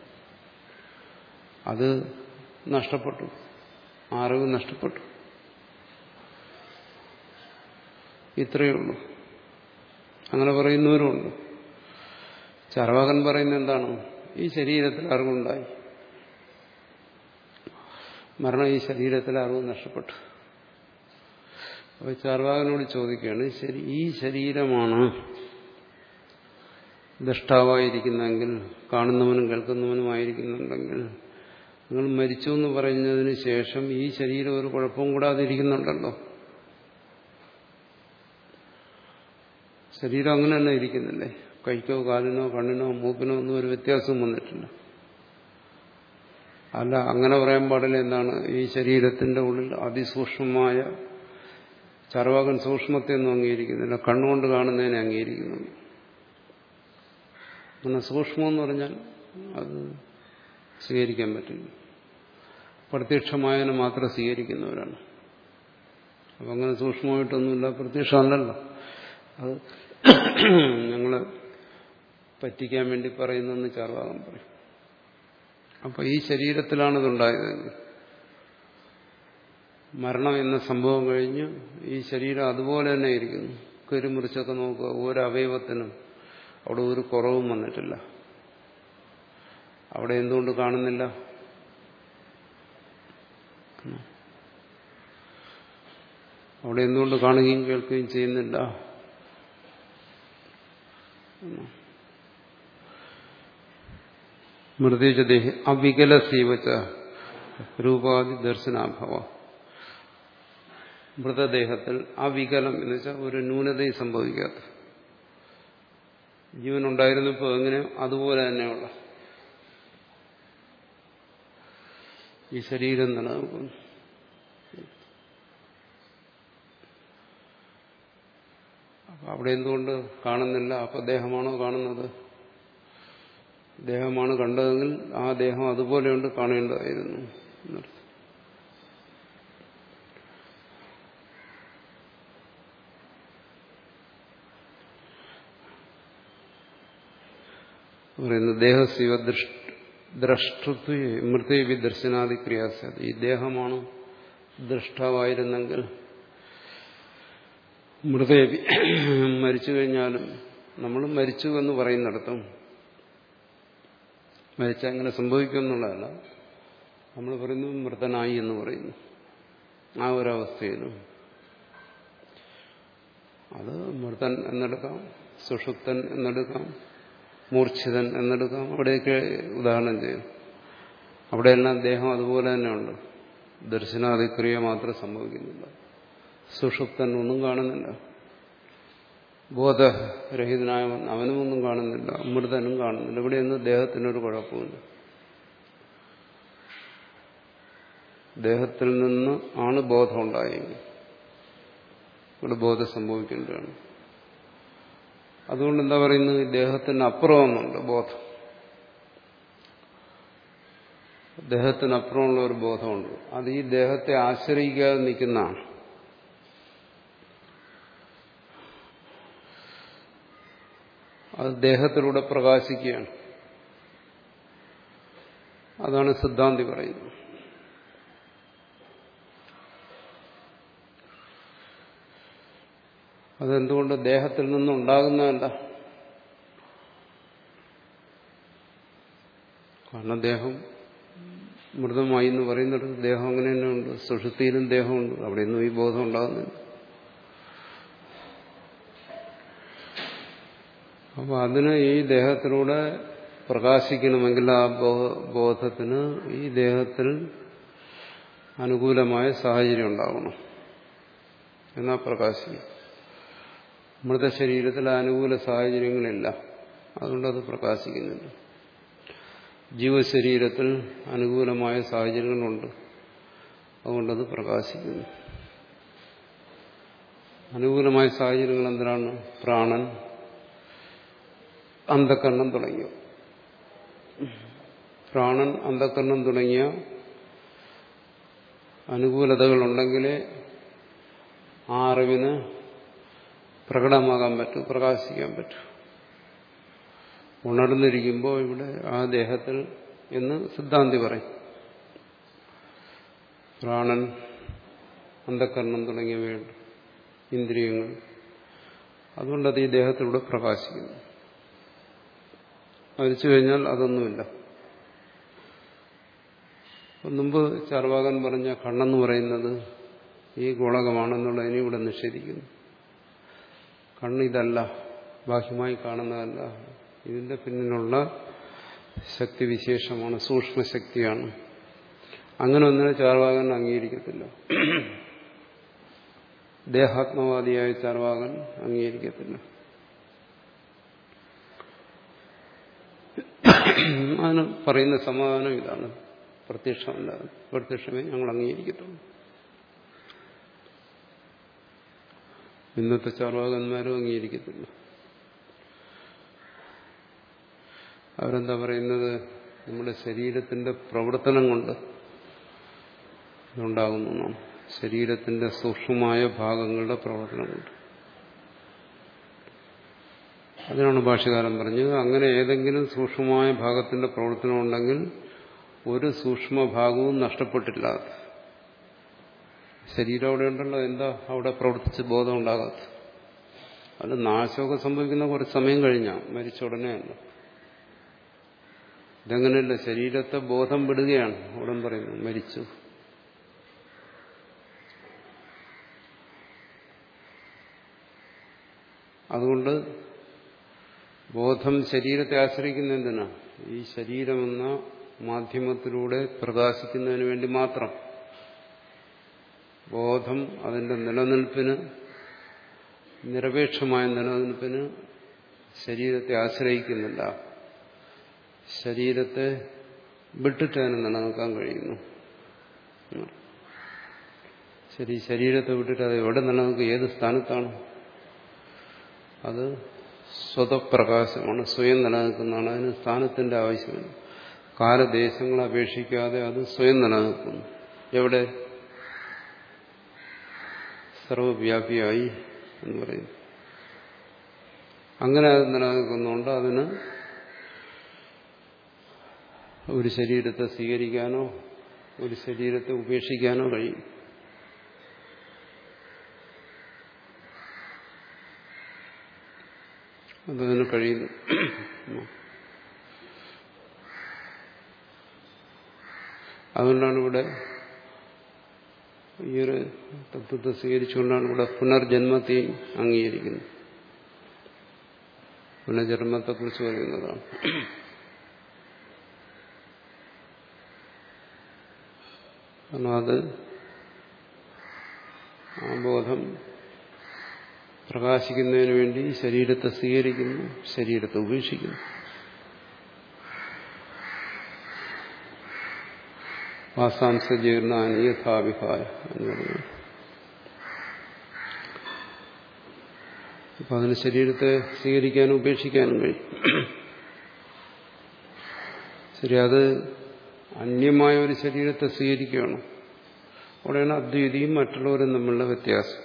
A: അത് നഷ്ടപ്പെട്ടു, അറിവ് നഷ്ടപ്പെട്ടു. ഇത്രയേ ഉള്ളൂ. അങ്ങനെ പറയുന്നവരുമുണ്ട്. ചാർവാകൻ പറയുന്നത് എന്താണ്? ഈ ശരീരത്തിൽ അറിവുണ്ടായി, മരണം ഈ ശരീരത്തിൽ അറിവ് നഷ്ടപ്പെട്ടു. അപ്പോൾ ചാർവാകനോട് ചോദിക്കുകയാണ്, ശരി, ഈ ശരീരമാണ് ദ്രഷ്ടാവായിരിക്കുന്നെങ്കിൽ, കാണുന്നവനും കേൾക്കുന്നവനുമായിരിക്കുന്നുണ്ടെങ്കിൽ, നിങ്ങൾ മരിച്ചു എന്ന് പറയുന്നതിന് ശേഷം ഈ ശരീരം ഒരു കുഴപ്പവും കൂടാതെ ഇരിക്കുന്നുണ്ടല്ലോ. ശരീരം അങ്ങനെ തന്നെ ഇരിക്കുന്നില്ലേ? കൈക്കോ കാലിനോ കണ്ണിനോ മൂക്കിനോ ഒന്നും ഒരു വ്യത്യാസവും വന്നിട്ടില്ല. അല്ല, അങ്ങനെ പറയാൻ പാടില്ല. എന്താണ്? ഈ ശരീരത്തിന്റെ ഉള്ളിൽ അതിസൂക്ഷ്മമായ, ചർവാകൻ സൂക്ഷ്മത്തെയൊന്നും അംഗീകരിക്കുന്നില്ല, കണ്ണുകൊണ്ട് കാണുന്നതിനെ അംഗീകരിക്കുന്നു. അങ്ങനെ സൂക്ഷ്മമെന്ന് പറഞ്ഞാൽ അത് സ്വീകരിക്കാൻ പറ്റില്ല. പ്രത്യക്ഷമായതിനെ മാത്രം സ്വീകരിക്കുന്നവരാണ്. അപ്പം അങ്ങനെ സൂക്ഷ്മമായിട്ടൊന്നുമില്ല, പ്രത്യക്ഷമല്ലല്ലോ. അത് ഞങ്ങളെ പറ്റിക്കാൻ വേണ്ടി പറയുന്നെന്ന് ചാർവാകൻ പറയും. അപ്പൊ ഈ ശരീരത്തിലാണ് ഇതുണ്ടായതെങ്കിൽ, മരണം എന്ന സംഭവം കഴിഞ്ഞ് ഈ ശരീരം അതുപോലെ തന്നെ ഇരിക്കുന്നു. കരുമുറിച്ചൊക്കെ നോക്കുക, ഓരോ അവയവത്തിനും അവിടെ ഒരു കുറവും വന്നിട്ടില്ല. അവിടെ എന്തുകൊണ്ട് കാണുന്നില്ല? അവിടെ എന്തുകൊണ്ട് കാണുകയും കേൾക്കുകയും ചെയ്യുന്നില്ല? മൃതേജദേഹി അവികല സീവച്ച രൂപാദി ദർശനാഭവ. മൃതദേഹത്തിൽ അവികലം എന്ന് വെച്ചാൽ ഒരു ന്യൂനതയും സംഭവിക്കാത്ത, ജീവനുണ്ടായിരുന്നപ്പോൾ എങ്ങനെ അതുപോലെ തന്നെയുള്ള ഈ ശരീരം നിലനിൽക്കുന്നു. അപ്പൊ അവിടെ എന്തുകൊണ്ട് കാണുന്നില്ല? അപ്പൊ ദേഹമാണോ കാണുന്നത്? ദേഹമാണ് കണ്ടതെങ്കിൽ ആ ദേഹം അതുപോലെയുണ്ട്, കാണേണ്ടതായിരുന്നു എന്നർത്ഥം. പറയുന്നത് ദേഹശിവ ദ്രഷ്ടൃത്വ മൃതേവി ദർശനാദി ക്രിയാസ. ഈ ദേഹമാണ് ദൃഷ്ടാവായിരുന്നെങ്കിൽ മൃതേവി, മരിച്ചു കഴിഞ്ഞാലും, നമ്മൾ മരിച്ചു എന്ന് പറയുന്നിടത്തും മരിച്ചാൽ അങ്ങനെ സംഭവിക്കുമെന്നുള്ളതല്ല, നമ്മൾ പറയുന്നു മൃതനായി എന്ന് പറയുന്നു. ആ ഒരവസ്ഥയിലും അത് മൃതൻ എന്നെടുക്കാം, സുഷുപ്തൻ എന്നെടുക്കാം, മൂർച്ഛിതൻ എന്നെടുക്കാം. അവിടെയൊക്കെ ഉദാഹരണം ചെയ്യും. അവിടെയെല്ലാം ദേഹം അതുപോലെ തന്നെയുണ്ട്, ദർശനാദിക്രിയ മാത്രം സംഭവിക്കുന്നില്ല. സുഷുപ്തൻ ഒന്നും കാണുന്നില്ല, ബോധരഹിതനായവൻ അവനും ഒന്നും കാണുന്നില്ല, മൃതനും കാണുന്നില്ല. ഇവിടെയൊന്നും ദേഹത്തിനൊരു കുഴപ്പമില്ല. ദേഹത്തിൽ നിന്ന് ആണ് ബോധം ഉണ്ടായെങ്കിൽ ഇവിടെ ബോധം സംഭവിക്കേണ്ടതാണ്. അതുകൊണ്ട് എന്താ പറയുന്നത്? ദേഹത്തിന് അപ്പുറമൊന്നുണ്ട് ബോധം. ദേഹത്തിനപ്പുറമുള്ള ഒരു ബോധമുണ്ട്. അത് ഈ ദേഹത്തെ ആശ്രയിക്കാതെ നിൽക്കുന്നതാണ്. അത് ദേഹത്തിലൂടെ പ്രകാശിക്കുകയാണ്. അതാണ് സിദ്ധാന്തി പറയുന്നത്. അതെന്തുകൊണ്ട് ദേഹത്തിൽ നിന്നുണ്ടാകുന്നതല്ല? കാരണം ദേഹം മൃതമായി എന്ന് പറയുന്നത് ദേഹം അങ്ങനെ തന്നെ ഉണ്ട്. സുഷുപ്തിയിലും ദേഹമുണ്ട്, അവിടെയൊന്നും ഈ ബോധം ഉണ്ടാകുന്നില്ല. അപ്പോൾ അതിന് ഈ ദേഹത്തിലൂടെ പ്രകാശിക്കണമെങ്കിൽ ആ ബോധത്തിന് ഈ ദേഹത്തിൽ അനുകൂലമായ സാഹചര്യം ഉണ്ടാവണം. എന്നാൽ പ്രകാശിക്കും. മൃതശരീരത്തിൽ അനുകൂല സാഹചര്യങ്ങളില്ല, അതുകൊണ്ടത് പ്രകാശിക്കുന്നില്ല. ജീവശരീരത്തിൽ അനുകൂലമായ സാഹചര്യങ്ങളുണ്ട്, അതുകൊണ്ടത് പ്രകാശിക്കുന്നു. അനുകൂലമായ സാഹചര്യങ്ങൾ എന്തിനാണ്? പ്രാണൻ, അന്ധകരണം തുടങ്ങിയ പ്രാണൻ അന്ധകരണം തുടങ്ങിയ അനുകൂലതകളുണ്ടെങ്കിലേ ആ അറിവിന് പ്രകടമാകാൻ പറ്റൂ, പ്രകാശിക്കാൻ പറ്റൂ. ഉണർന്നിരിക്കുമ്പോൾ ഇവിടെ ആ ദേഹത്തിൽ എന്ന് സിദ്ധാന്തി പറയും, പ്രാണൻ, അന്ധകരണം തുടങ്ങിയവയുണ്ട്, ഇന്ദ്രിയങ്ങൾ. അതുകൊണ്ടത് ഈ ദേഹത്തിലൂടെ പ്രകാശിക്കുന്നു. മരിച്ചു കഴിഞ്ഞാൽ അതൊന്നുമില്ല. മുമ്പ് ചാർവാകൻ പറഞ്ഞ കണ്ണെന്ന് പറയുന്നത് ഈ ഗോളകമാണെന്നുള്ളതിനെ ഇവിടെ നിഷേധിക്കുന്നു. കണ്ണിതല്ല, ബാഹ്യമായി കാണുന്നതല്ല, ഇതിന്റെ പിന്നിലുള്ള ശക്തിവിശേഷമാണ്, സൂക്ഷ്മശക്തിയാണ്. അങ്ങനെ ഒന്നിനെ ചാർവാകൻ അംഗീകരിക്കത്തില്ല. ദേഹാത്മവാദിയായ ചാർവാകൻ അംഗീകരിക്കത്തില്ല. അതിന് പറയുന്ന സമാധാനം ഇതാണ്, പ്രത്യക്ഷമല്ല, പ്രത്യക്ഷമേ ഞങ്ങൾ അംഗീകരിക്കത്തുള്ളൂ. ഇന്നത്തെ ചാർവാകന്മാരും അംഗീകരിക്കത്തില്ല. അവരെന്താ പറയുന്നത്? നമ്മുടെ ശരീരത്തിന്റെ പ്രവർത്തനം കൊണ്ട് ഇതുണ്ടാകുന്നു എന്നാണ്. ശരീരത്തിന്റെ സൂക്ഷ്മമായ ഭാഗങ്ങളുടെ പ്രവർത്തനം കൊണ്ട്. അതിനാണ് ഭാഷ്യകാരൻ പറഞ്ഞത്, അങ്ങനെ ഏതെങ്കിലും സൂക്ഷ്മമായ ഭാഗത്തിന്റെ പ്രവർത്തനം ഉണ്ടെങ്കിൽ ഒരു സൂക്ഷ്മഭാഗവും നഷ്ടപ്പെട്ടില്ല. ശരീരം അവിടെ ഉണ്ടല്ലോ, എന്താ അവിടെ പ്രവർത്തിച്ച് ബോധം ഉണ്ടാകാത്ത? അത് നാശമൊക്കെ സംഭവിക്കുന്ന കുറച്ച് സമയം കഴിഞ്ഞാൽ, മരിച്ച ഉടനെയല്ല. ഇതങ്ങനെയല്ല, ശരീരത്തെ ബോധം വിടുകയാണ് ഉടൻ പറയുന്നത്, മരിച്ചു. അതുകൊണ്ട് ബോധം ശരീരത്തെ ആശ്രയിക്കുന്ന എന്തിനാ? ഈ ശരീരമെന്ന മാധ്യമത്തിലൂടെ പ്രകാശിക്കുന്നതിന് വേണ്ടി മാത്രം. ബോധം അതിന്റെ നിലനിൽപ്പിന്, നിരപേക്ഷമായ നിലനിൽപ്പിന് ശരീരത്തെ ആശ്രയിക്കുന്നില്ല. ശരീരത്തെ വിട്ടിട്ട് അതിന് നിലനിൽക്കാൻ കഴിയുന്നു. ശരി, ശരീരത്തെ വിട്ടിട്ട് അത് എവിടെ നിലനിൽക്കും? ഏത് സ്ഥാനത്താണ്? അത് സ്വതപ്രകാശമാണ്, സ്വയം നിലനിൽക്കുന്നതാണ്. അതിന് സ്ഥാനത്തിന്റെ ആവശ്യമില്ല. കാലദേശങ്ങളെ അപേക്ഷിക്കാതെ അത് സ്വയം നിലനിൽക്കുന്നു. എവിടെ? സർവവ്യാപിയായി എന്ന് പറയുന്നു. അങ്ങനെ അത് നിലനിൽക്കുന്നുണ്ട്. അതിന് ഒരു ശരീരത്തെ സ്വീകരിക്കാനോ ഒരു ശരീരത്തെ ഉപേക്ഷിക്കാനോ കഴിയും. അതതിന് കഴിയുന്നു. അതുകൊണ്ടാണ് ഇവിടെ ഈ ഒരു തത്വത്തെ സ്വീകരിച്ചുകൊണ്ടാണ് ഇവിടെ പുനർജന്മത്തെ അംഗീകരിക്കുന്നത്. പുനർജന്മത്തെക്കുറിച്ച് പറയുന്നതാണ്. കാരണം അത് ആ ബോധം പ്രകാശിക്കുന്നതിന് വേണ്ടി ശരീരത്തെ സ്വീകരിക്കുന്നു, ശരീരത്തെ ഉപേക്ഷിക്കുന്നു. വാസാംസജീർണാനി യഥാവിഹായ എന്ന് പറഞ്ഞു. അപ്പൊ അതിന് ശരീരത്തെ സ്വീകരിക്കാനും ഉപേക്ഷിക്കാനും കഴിയും. ശരി, അത് അന്യമായ ഒരു ശരീരത്തെ സ്വീകരിക്കുകയാണ്. അവിടെയാണ് അദ്വൈതിയും മറ്റുള്ളവരും തമ്മിലുള്ള വ്യത്യാസം.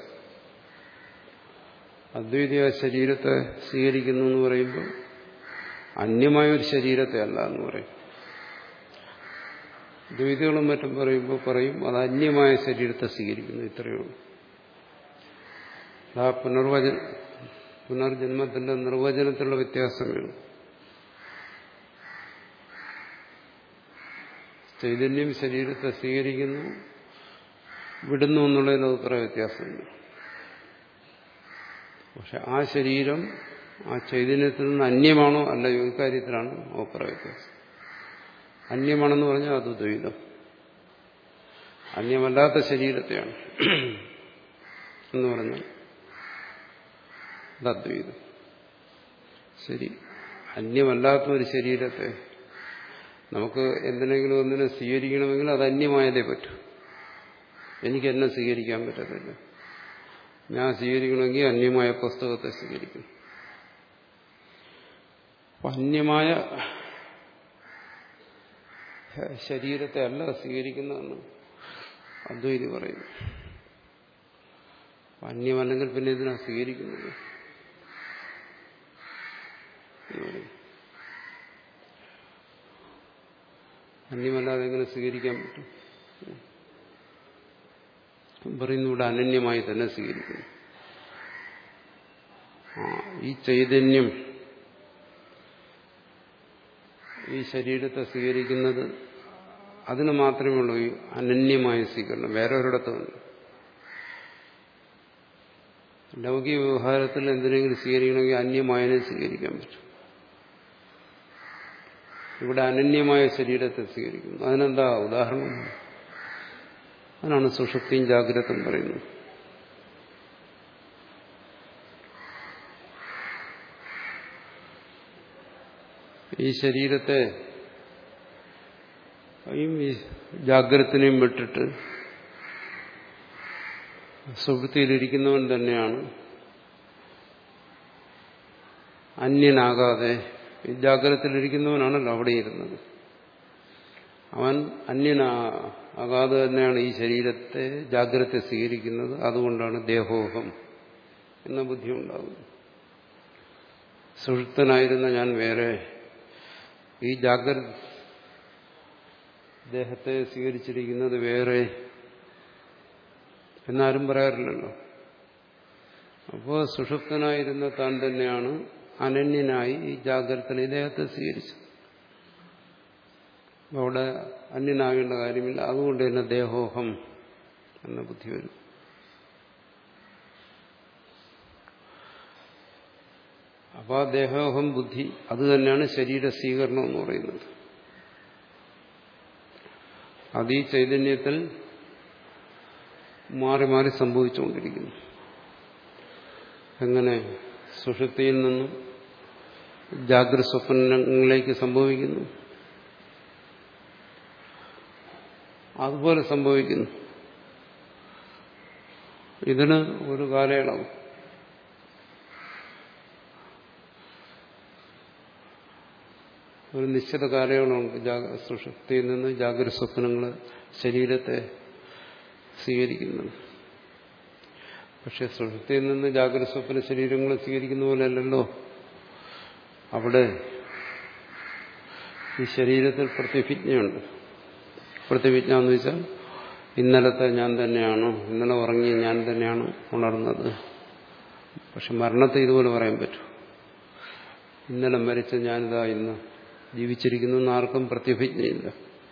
A: അദ്വൈതിയ ശരീരത്തെ സ്വീകരിക്കുന്നു എന്ന് പറയുമ്പോൾ അന്യമായ ഒരു ശരീരത്തെ അല്ല എന്ന് പറയും. ദ്വൈതികളും മറ്റും പറയുമ്പോൾ പറയും അത് അന്യമായ ശരീരത്തെ സ്വീകരിക്കുന്നു. ഇത്രയേ ഉള്ളൂ. ആ പുനർവചന പുനർജന്മത്തിന്റെ നിർവചനത്തിലുള്ള വ്യത്യാസമേ ഉള്ളൂ. ചൈതന്യം ശരീരത്തെ സ്വീകരിക്കുന്നു, വിടുന്നു എന്നുള്ളതിന് അഭിപ്രായ വ്യത്യാസമില്ല. പക്ഷെ ആ ശരീരം ആ ചൈതന്യത്തിൽ നിന്ന് അന്യമാണോ അല്ലയോ ഇക്കാര്യത്തിലാണ് അഭിപ്രായ വ്യത്യാസം. അന്യമാണെന്ന് പറഞ്ഞാൽ അത് ദ്വൈതം, അന്യമല്ലാത്ത ശരീരത്തെയാണ് എന്ന് പറഞ്ഞാൽ അത് അദ്വൈതം. ശരി, അന്യമല്ലാത്ത ഒരു ശരീരത്തെ നമുക്ക് എന്തിനെങ്കിലും ഒന്നിനെ സ്വീകരിക്കണമെങ്കിൽ അത് അന്യമായതേ പറ്റൂ. എനിക്ക് എന്നെ സ്വീകരിക്കാൻ പറ്റത്തില്ല. ഞാൻ സ്വീകരിക്കണമെങ്കിൽ അന്യമായ പുസ്തകത്തെ സ്വീകരിക്കും. അന്യമായ ശരീരത്തെ അല്ല സ്വീകരിക്കുന്നതെന്ന് അദ്വൈതി പറയുന്നു. അന്യമല്ലെങ്കിൽ പിന്നെ ഇതിനാ സ്വീകരിക്കുന്നത്. അന്യമല്ലാതെ എങ്ങനെ സ്വീകരിക്കാൻ പറ്റും? പറയുന്നു ഇവിടെ അനന്യമായി തന്നെ സ്വീകരിക്കുന്നു. ആ ഈ ചൈതന്യം ഈ ശരീരത്തെ സ്വീകരിക്കുന്നത് അതിന് മാത്രമേ ഉള്ളൂ ഈ അനന്യമായ സ്വീകരണം, വേറെ ഒരിടത്തുമില്ല. ലൗകിക വ്യവഹാരത്തിൽ എന്തിനെങ്കിലും സ്വീകരിക്കണമെങ്കിൽ അന്യമായതിനെ സ്വീകരിക്കാൻ പറ്റും. ഇവിടെ അനന്യമായ ശരീരത്തെ സ്വീകരിക്കുന്നു. അതിനെന്താ ഉദാഹരണം? അതിനാണ് സുഷുപ്തിയും ജാഗ്രതയും പറയുന്നത്. ഈ ശരീരത്തെ ഈ ജാഗ്രതനെയും വിട്ടിട്ട് സുഷുപ്തിയിലിരിക്കുന്നവൻ തന്നെയാണ് അന്യനാകാതെ, ഈ ജാഗ്രതയിലിരിക്കുന്നവനാണല്ലോ അവിടെ ഇരുന്നത്, അവൻ അന്യനാകാതെ തന്നെയാണ് ഈ ശരീരത്തെ ജാഗ്രത സ്വീകരിക്കുന്നത്. അതുകൊണ്ടാണ് ദേഹോഹം എന്ന ബുദ്ധി ഉണ്ടാകുന്നത്. സുഷുപ്തനായിരുന്ന ഞാൻ വേറെ, ഈ ജാഗ്രത ദേഹത്തെ സ്വീകരിച്ചിരിക്കുന്നത് വേറെ എന്നാരും പറയാറില്ലല്ലോ. അപ്പോൾ സുഷുപ്തനായിരുന്ന താൻ തന്നെയാണ് അനന്യനായി ഈ ജാഗ്രതനെ ദേഹത്തെ സ്വീകരിച്ചത്. അവിടെ അന്യനാകേണ്ട കാര്യമില്ല. അതുകൊണ്ട് തന്നെ ദേഹോഹം എന്ന ബുദ്ധി വരും. അപ്പോൾ ആ ദേഹോഹം ബുദ്ധി അത് തന്നെയാണ് ശരീര സ്വീകരണം എന്ന് പറയുന്നത്. അത് ഈ ചൈതന്യത്തിൽ മാറി മാറി സംഭവിച്ചുകൊണ്ടിരിക്കുന്നു. എങ്ങനെ? സുഷുപ്തിയിൽ നിന്നും ജാഗ്രത സ്വപ്നങ്ങളിലേക്ക് സംഭവിക്കുന്നു, അതുപോലെ സംഭവിക്കുന്നു. ഇതിന് ഒരു കാലയളവ്, ഒരു നിശ്ചിത കാലയളവുണ്ട്. സുഷുപ്തിയിൽ നിന്ന് ജാഗ്രത സ്വപ്നങ്ങൾ ശരീരത്തെ സ്വീകരിക്കുന്നത്. പക്ഷെ സുഷുപ്തിയിൽ നിന്ന് ജാഗ്രത സ്വപ്ന ശരീരങ്ങൾ സ്വീകരിക്കുന്ന പോലെയല്ലല്ലോ അവിടെ. ഈ ശരീരത്തിൽ പ്രതിഭിജ്ഞയുണ്ട്. പ്രതിഭിജ്ഞ എന്ന് വെച്ചാൽ ഇന്നലത്തെ ഞാൻ തന്നെയാണ്, ഇന്നലെ ഉറങ്ങിയ ഞാൻ തന്നെയാണ് ഉണർന്നത്. പക്ഷെ മരണത്തെ ഇതുപോലെ പറയാൻ പറ്റും. ഇന്നലെ മരിച്ച ഞാനിതാ ഇന്ന് ജീവിച്ചിരിക്കുന്നു എന്ന് ആർക്കും പ്രതിഭിജ്ഞയില്ല.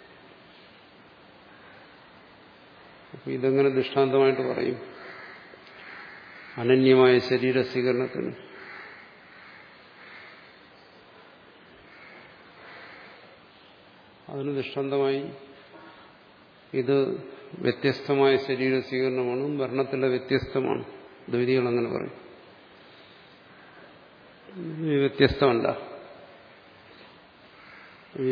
A: അപ്പൊ ഇതെങ്ങനെ ദൃഷ്ടാന്തമായിട്ട് പറയും അനന്യമായ ശരീര സ്വീകരണത്തിന്? അതിന് ദൃഷ്ടാന്തമായി ഇത് വ്യത്യസ്തമായ ശരീര സ്വീകരണമാണ്, മരണത്തിലെ വ്യത്യസ്തമാണ്. ദ്വൈതികൾ അങ്ങനെ പറയും. ഈ വ്യത്യസ്തമല്ല. ഈ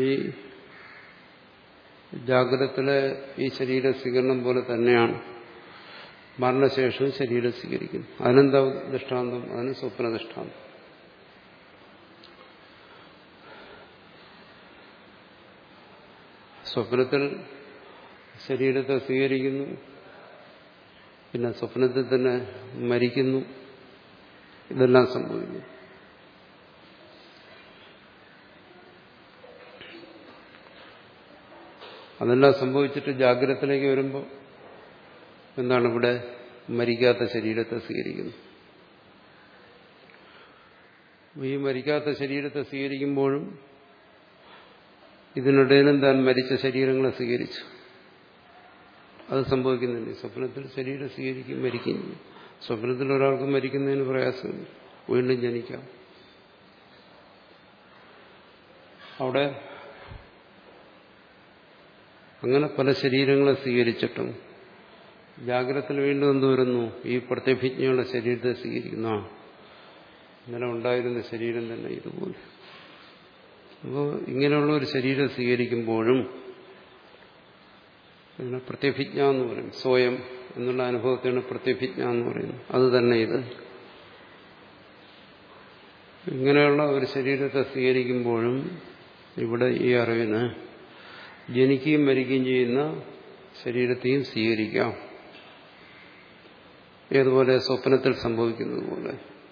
A: ജാഗ്രതത്തിലെ ഈ ശരീര സ്വീകരണം പോലെ തന്നെയാണ് മരണശേഷവും ശരീരം സ്വീകരിക്കുന്നു. അതിനെന്താ ദൃഷ്ടാന്തം? അതിന് സ്വപ്ന ദൃഷ്ടാന്തം. സ്വപ്നത്തിൽ ശരീരത്തെ സ്വീകരിക്കുന്നു, പിന്നെ സ്വപ്നത്തിൽ തന്നെ മരിക്കുന്നു. ഇതെല്ലാം സംഭവിക്കുന്നു. അതെല്ലാം സംഭവിച്ചിട്ട് ജാഗ്രതത്തിലേക്ക് വരുമ്പോൾ എന്താണ്? ഇവിടെ മരിക്കാത്ത ശരീരത്തെ സ്വീകരിക്കുന്നു. ഈ മരിക്കാത്ത ശരീരത്തെ സ്വീകരിക്കുമ്പോഴും ഇതിനിടയിലും താൻ മരിച്ച ശരീരങ്ങളെ സ്വീകരിച്ചു. അത് സംഭവിക്കുന്നില്ല. സ്വപ്നത്തിൽ ശരീരം സ്വീകരിക്കും, മരിക്കും. സ്വപ്നത്തിൽ ഒരാൾക്ക് മരിക്കുന്നതിന് പ്രയാസമില്ല, വീണ്ടും ജനിക്കാം. അവിടെ അങ്ങനെ പല ശരീരങ്ങളെ സ്വീകരിച്ചിട്ടും ജാഗ്രതത്തിൽ വീണ്ടും എന്ത് വരുന്നു? ഈ പ്രത്യഭിജ്ഞയുള്ള ശരീരത്തെ സ്വീകരിക്കുന്ന ഇന്നലെ ഉണ്ടായിരുന്ന ശരീരം തന്നെ ഇതുപോലെ. അപ്പോൾ ഇങ്ങനെയുള്ള ഒരു ശരീരം സ്വീകരിക്കുമ്പോഴും ഇതിനെ പ്രത്യഭിജ്ഞ എന്ന് പറയും. സ്വയം എന്നുള്ള അനുഭവത്തെയാണ് പ്രത്യഭിജ്ഞ എന്ന് പറയുന്നത്. അത് തന്നെ ഇത്. ഇങ്ങനെയുള്ള ഒരു ശരീരത്തെ സ്വീകരിക്കുമ്പോഴും ഇവിടെ ഈ അറിവിന് ജനിക്കുകയും മരിക്കുകയും ചെയ്യുന്ന ശരീരത്തെയും സ്വീകരിക്കാം. ഏതുപോലെ സ്വപ്നത്തിൽ സംഭവിക്കുന്നത് പോലെ.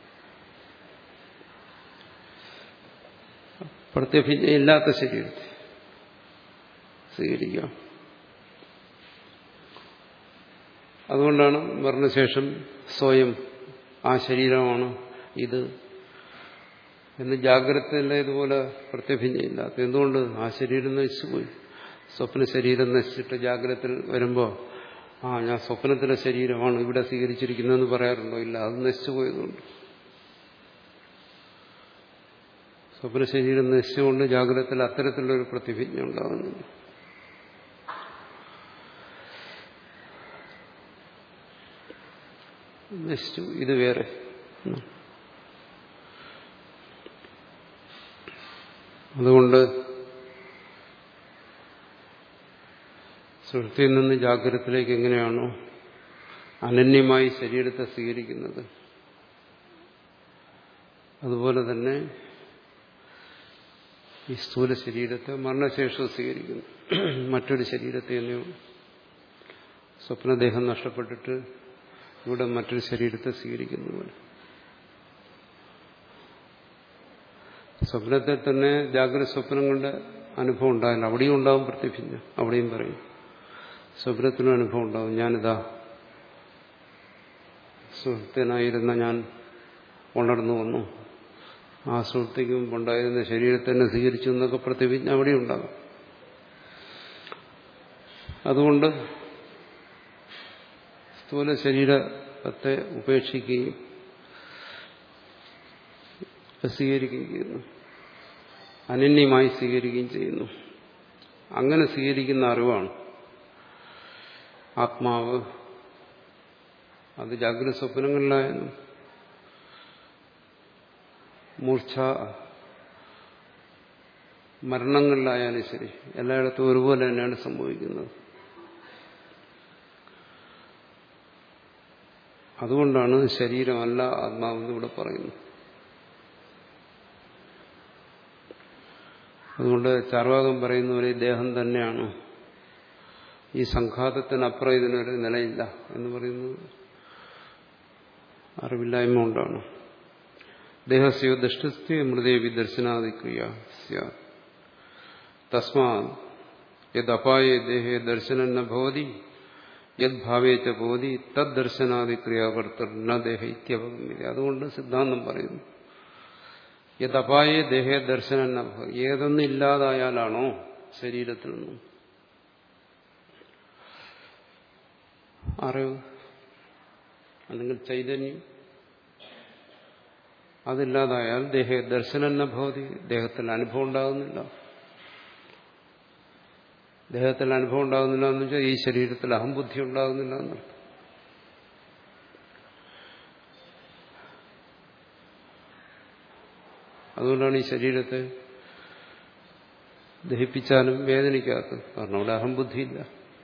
A: പ്രത്യഭിജ്ഞയില്ലാത്ത ശരീരത്തെ സ്വീകരിക്കാം. അതുകൊണ്ടാണ് മരണശേഷം സ്വയം ആ ശരീരമാണ് ഇത് എന്ന് ജാഗ്രതയില്ല ഇതുപോലെ പ്രത്യഭിജ്ഞയില്ലാത്ത. എന്തുകൊണ്ട്? ആ ശരീരം നശിച്ചുപോയി. സ്വപ്ന ശരീരം നശിച്ചിട്ട് ജാഗ്രതയിൽ വരുമ്പോൾ ആ ഞാൻ സ്വപ്നത്തിലെ ശരീരമാണ് ഇവിടെ സ്വീകരിച്ചിരിക്കുന്നതെന്ന് പറയാറുണ്ടോ? ഇല്ല, അത് നശിച്ചു പോയതുകൊണ്ട്. സ്വപ്ന ശരീരം നശിച്ചുകൊണ്ട് ജാഗ്രതത്തിൽ അത്തരത്തിലുള്ളൊരു പ്രതിഭിജ്ഞ ഉണ്ടാകുന്നുണ്ട്. നശിച്ചു, ഇത് വേറെ. അതുകൊണ്ട് സുഷുപ്തിയിൽ നിന്ന് ജാഗ്രതത്തിലേക്ക് എങ്ങനെയാണോ അനന്യമായി ശരീരത്തെ സ്വീകരിക്കുന്നത്, അതുപോലെ തന്നെ ഈ സ്ഥൂല ശരീരത്തെ മരണശേഷം സ്വീകരിക്കുന്നു. മറ്റൊരു ശരീരത്തെ തന്നെയോ സ്വപ്നദേഹം നഷ്ടപ്പെട്ടിട്ട് ഇവിടെ മറ്റൊരു ശരീരത്തെ സ്വീകരിക്കുന്നു പോലെ. സ്വപ്നത്തിൽ തന്നെ ജാഗ്രത സ്വപ്നങ്ങളുടെ അനുഭവം ഉണ്ടാകില്ല. അവിടെയും ഉണ്ടാവും പ്രതിഭിജ്ഞ. അവിടെയും പറയും സ്വപ്നത്തിനും അനുഭവം ഉണ്ടാവും. ഞാനിതാ സുഹൃത്തിനായിരുന്ന ഞാൻ ഉണർന്നു വന്നു, ആ സുഹൃത്തിക്ക് മുമ്പുണ്ടായിരുന്ന ശരീരത്തെ തന്നെ സ്വീകരിച്ചു എന്നൊക്കെ പ്രതിഭിജ്ഞ അവിടെയും ഉണ്ടാകും. അതുകൊണ്ട് സ്ഥൂല ശരീരത്തെ ഉപേക്ഷിക്കുകയും സ്വീകരിക്കുകയും ചെയ്യുന്നു, അനന്യമായി സ്വീകരിക്കുകയും ചെയ്യുന്നു. അങ്ങനെ സ്വീകരിക്കുന്ന അറിവാണ് ആത്മാവ്. അത് ജാഗ്രത സ്വപ്നങ്ങളിലായാലും മൂർച്ഛ മരണങ്ങളിലായാലും ശരി, എല്ലായിടത്തും ഒരുപോലെ തന്നെയാണ് സംഭവിക്കുന്നത്. അതുകൊണ്ടാണ് ശരീരമല്ല ആത്മാവെന്ന് ഇവിടെ പറയുന്നത്. അതുകൊണ്ട് ചാർവാകം പറയുന്നവരെ ദേഹം തന്നെയാണ്, ഈ സംഘാതത്തിനപ്പുറം ഇതിനൊരു നിലയില്ല എന്ന് പറയുന്നത് അറിവില്ലായ്മ കൊണ്ടാണ്. ദേഹസ്യോ ദൃഷ്ടസ്യ മൃദേവി ദർശനാദിക്രിയ തസ്മാ യദപായേ ദേഹേ ദർശനം ന ഭവതി യത് ഭാവേച്ച ഭവതി തദ് ദർശനാദിക്രിയാകർത്തർ ന ദേഹ ഇത്യവഗമ്യത. അതുകൊണ്ട് സിദ്ധാന്തം പറയുന്നു യദപായേ ദേഹേ ദർശനം ന ഭവതി. ഏതൊന്നും ഇല്ലാതായാലാണോ ശരീരത്തിൽ നിന്നും അറിവ് അല്ലെങ്കിൽ ചൈതന്യം അതില്ലാതായാൽ ദേഹ ദർശനം ന ഭവതി, ദേഹത്തിൽ അനുഭവം ഉണ്ടാകുന്നില്ല. ദേഹത്തിൽ അനുഭവം ഉണ്ടാകുന്നില്ല എന്ന് വെച്ചാൽ ഈ ശരീരത്തിൽ അഹംബുദ്ധി ഉണ്ടാകുന്നില്ല എന്നർത്ഥം. അതുകൊണ്ടാണ് ഈ ശരീരത്തെ ദഹിപ്പിച്ചാലും വേദനിക്കാത്തത്. കാരണം അവിടെ അഹംബുദ്ധിയില്ല.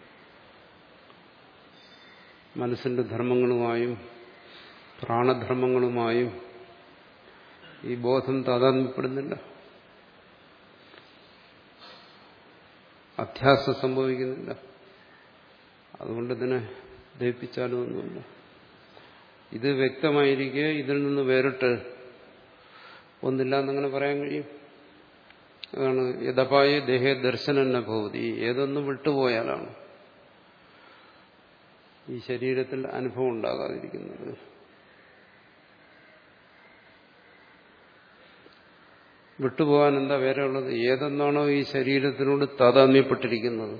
A: മനസ്സിന്റെ ധർമ്മങ്ങളുമായും പ്രാണധർമ്മങ്ങളുമായും ഈ ബോധം താതാത്മ്യപ്പെടുന്നില്ല. അധ്യാസം സംഭവിക്കുന്നില്ല. അതുകൊണ്ട് ഇതിനെ ദഹിപ്പിച്ചാലും ഒന്നുമില്ല. ഇത് വ്യക്തമായിരിക്കെ ഇതിൽ നിന്ന് വേറിട്ട് ഒന്നില്ല എന്നങ്ങനെ പറയാൻ കഴിയും. അതാണ് യഥപായ ദേഹേ ദർശനം ന ഭവതി. ഏതൊന്നും വിട്ടുപോയാലാണ് ഈ ശരീരത്തിൽ അനുഭവം ഉണ്ടാകാതിരിക്കുന്നത്. വിട്ടുപോകാൻ എന്താ വേറെ ഉള്ളത്? ഏതെന്നാണോ ഈ ശരീരത്തിനോട് താതാത്മ്യപ്പെട്ടിരിക്കുന്നത്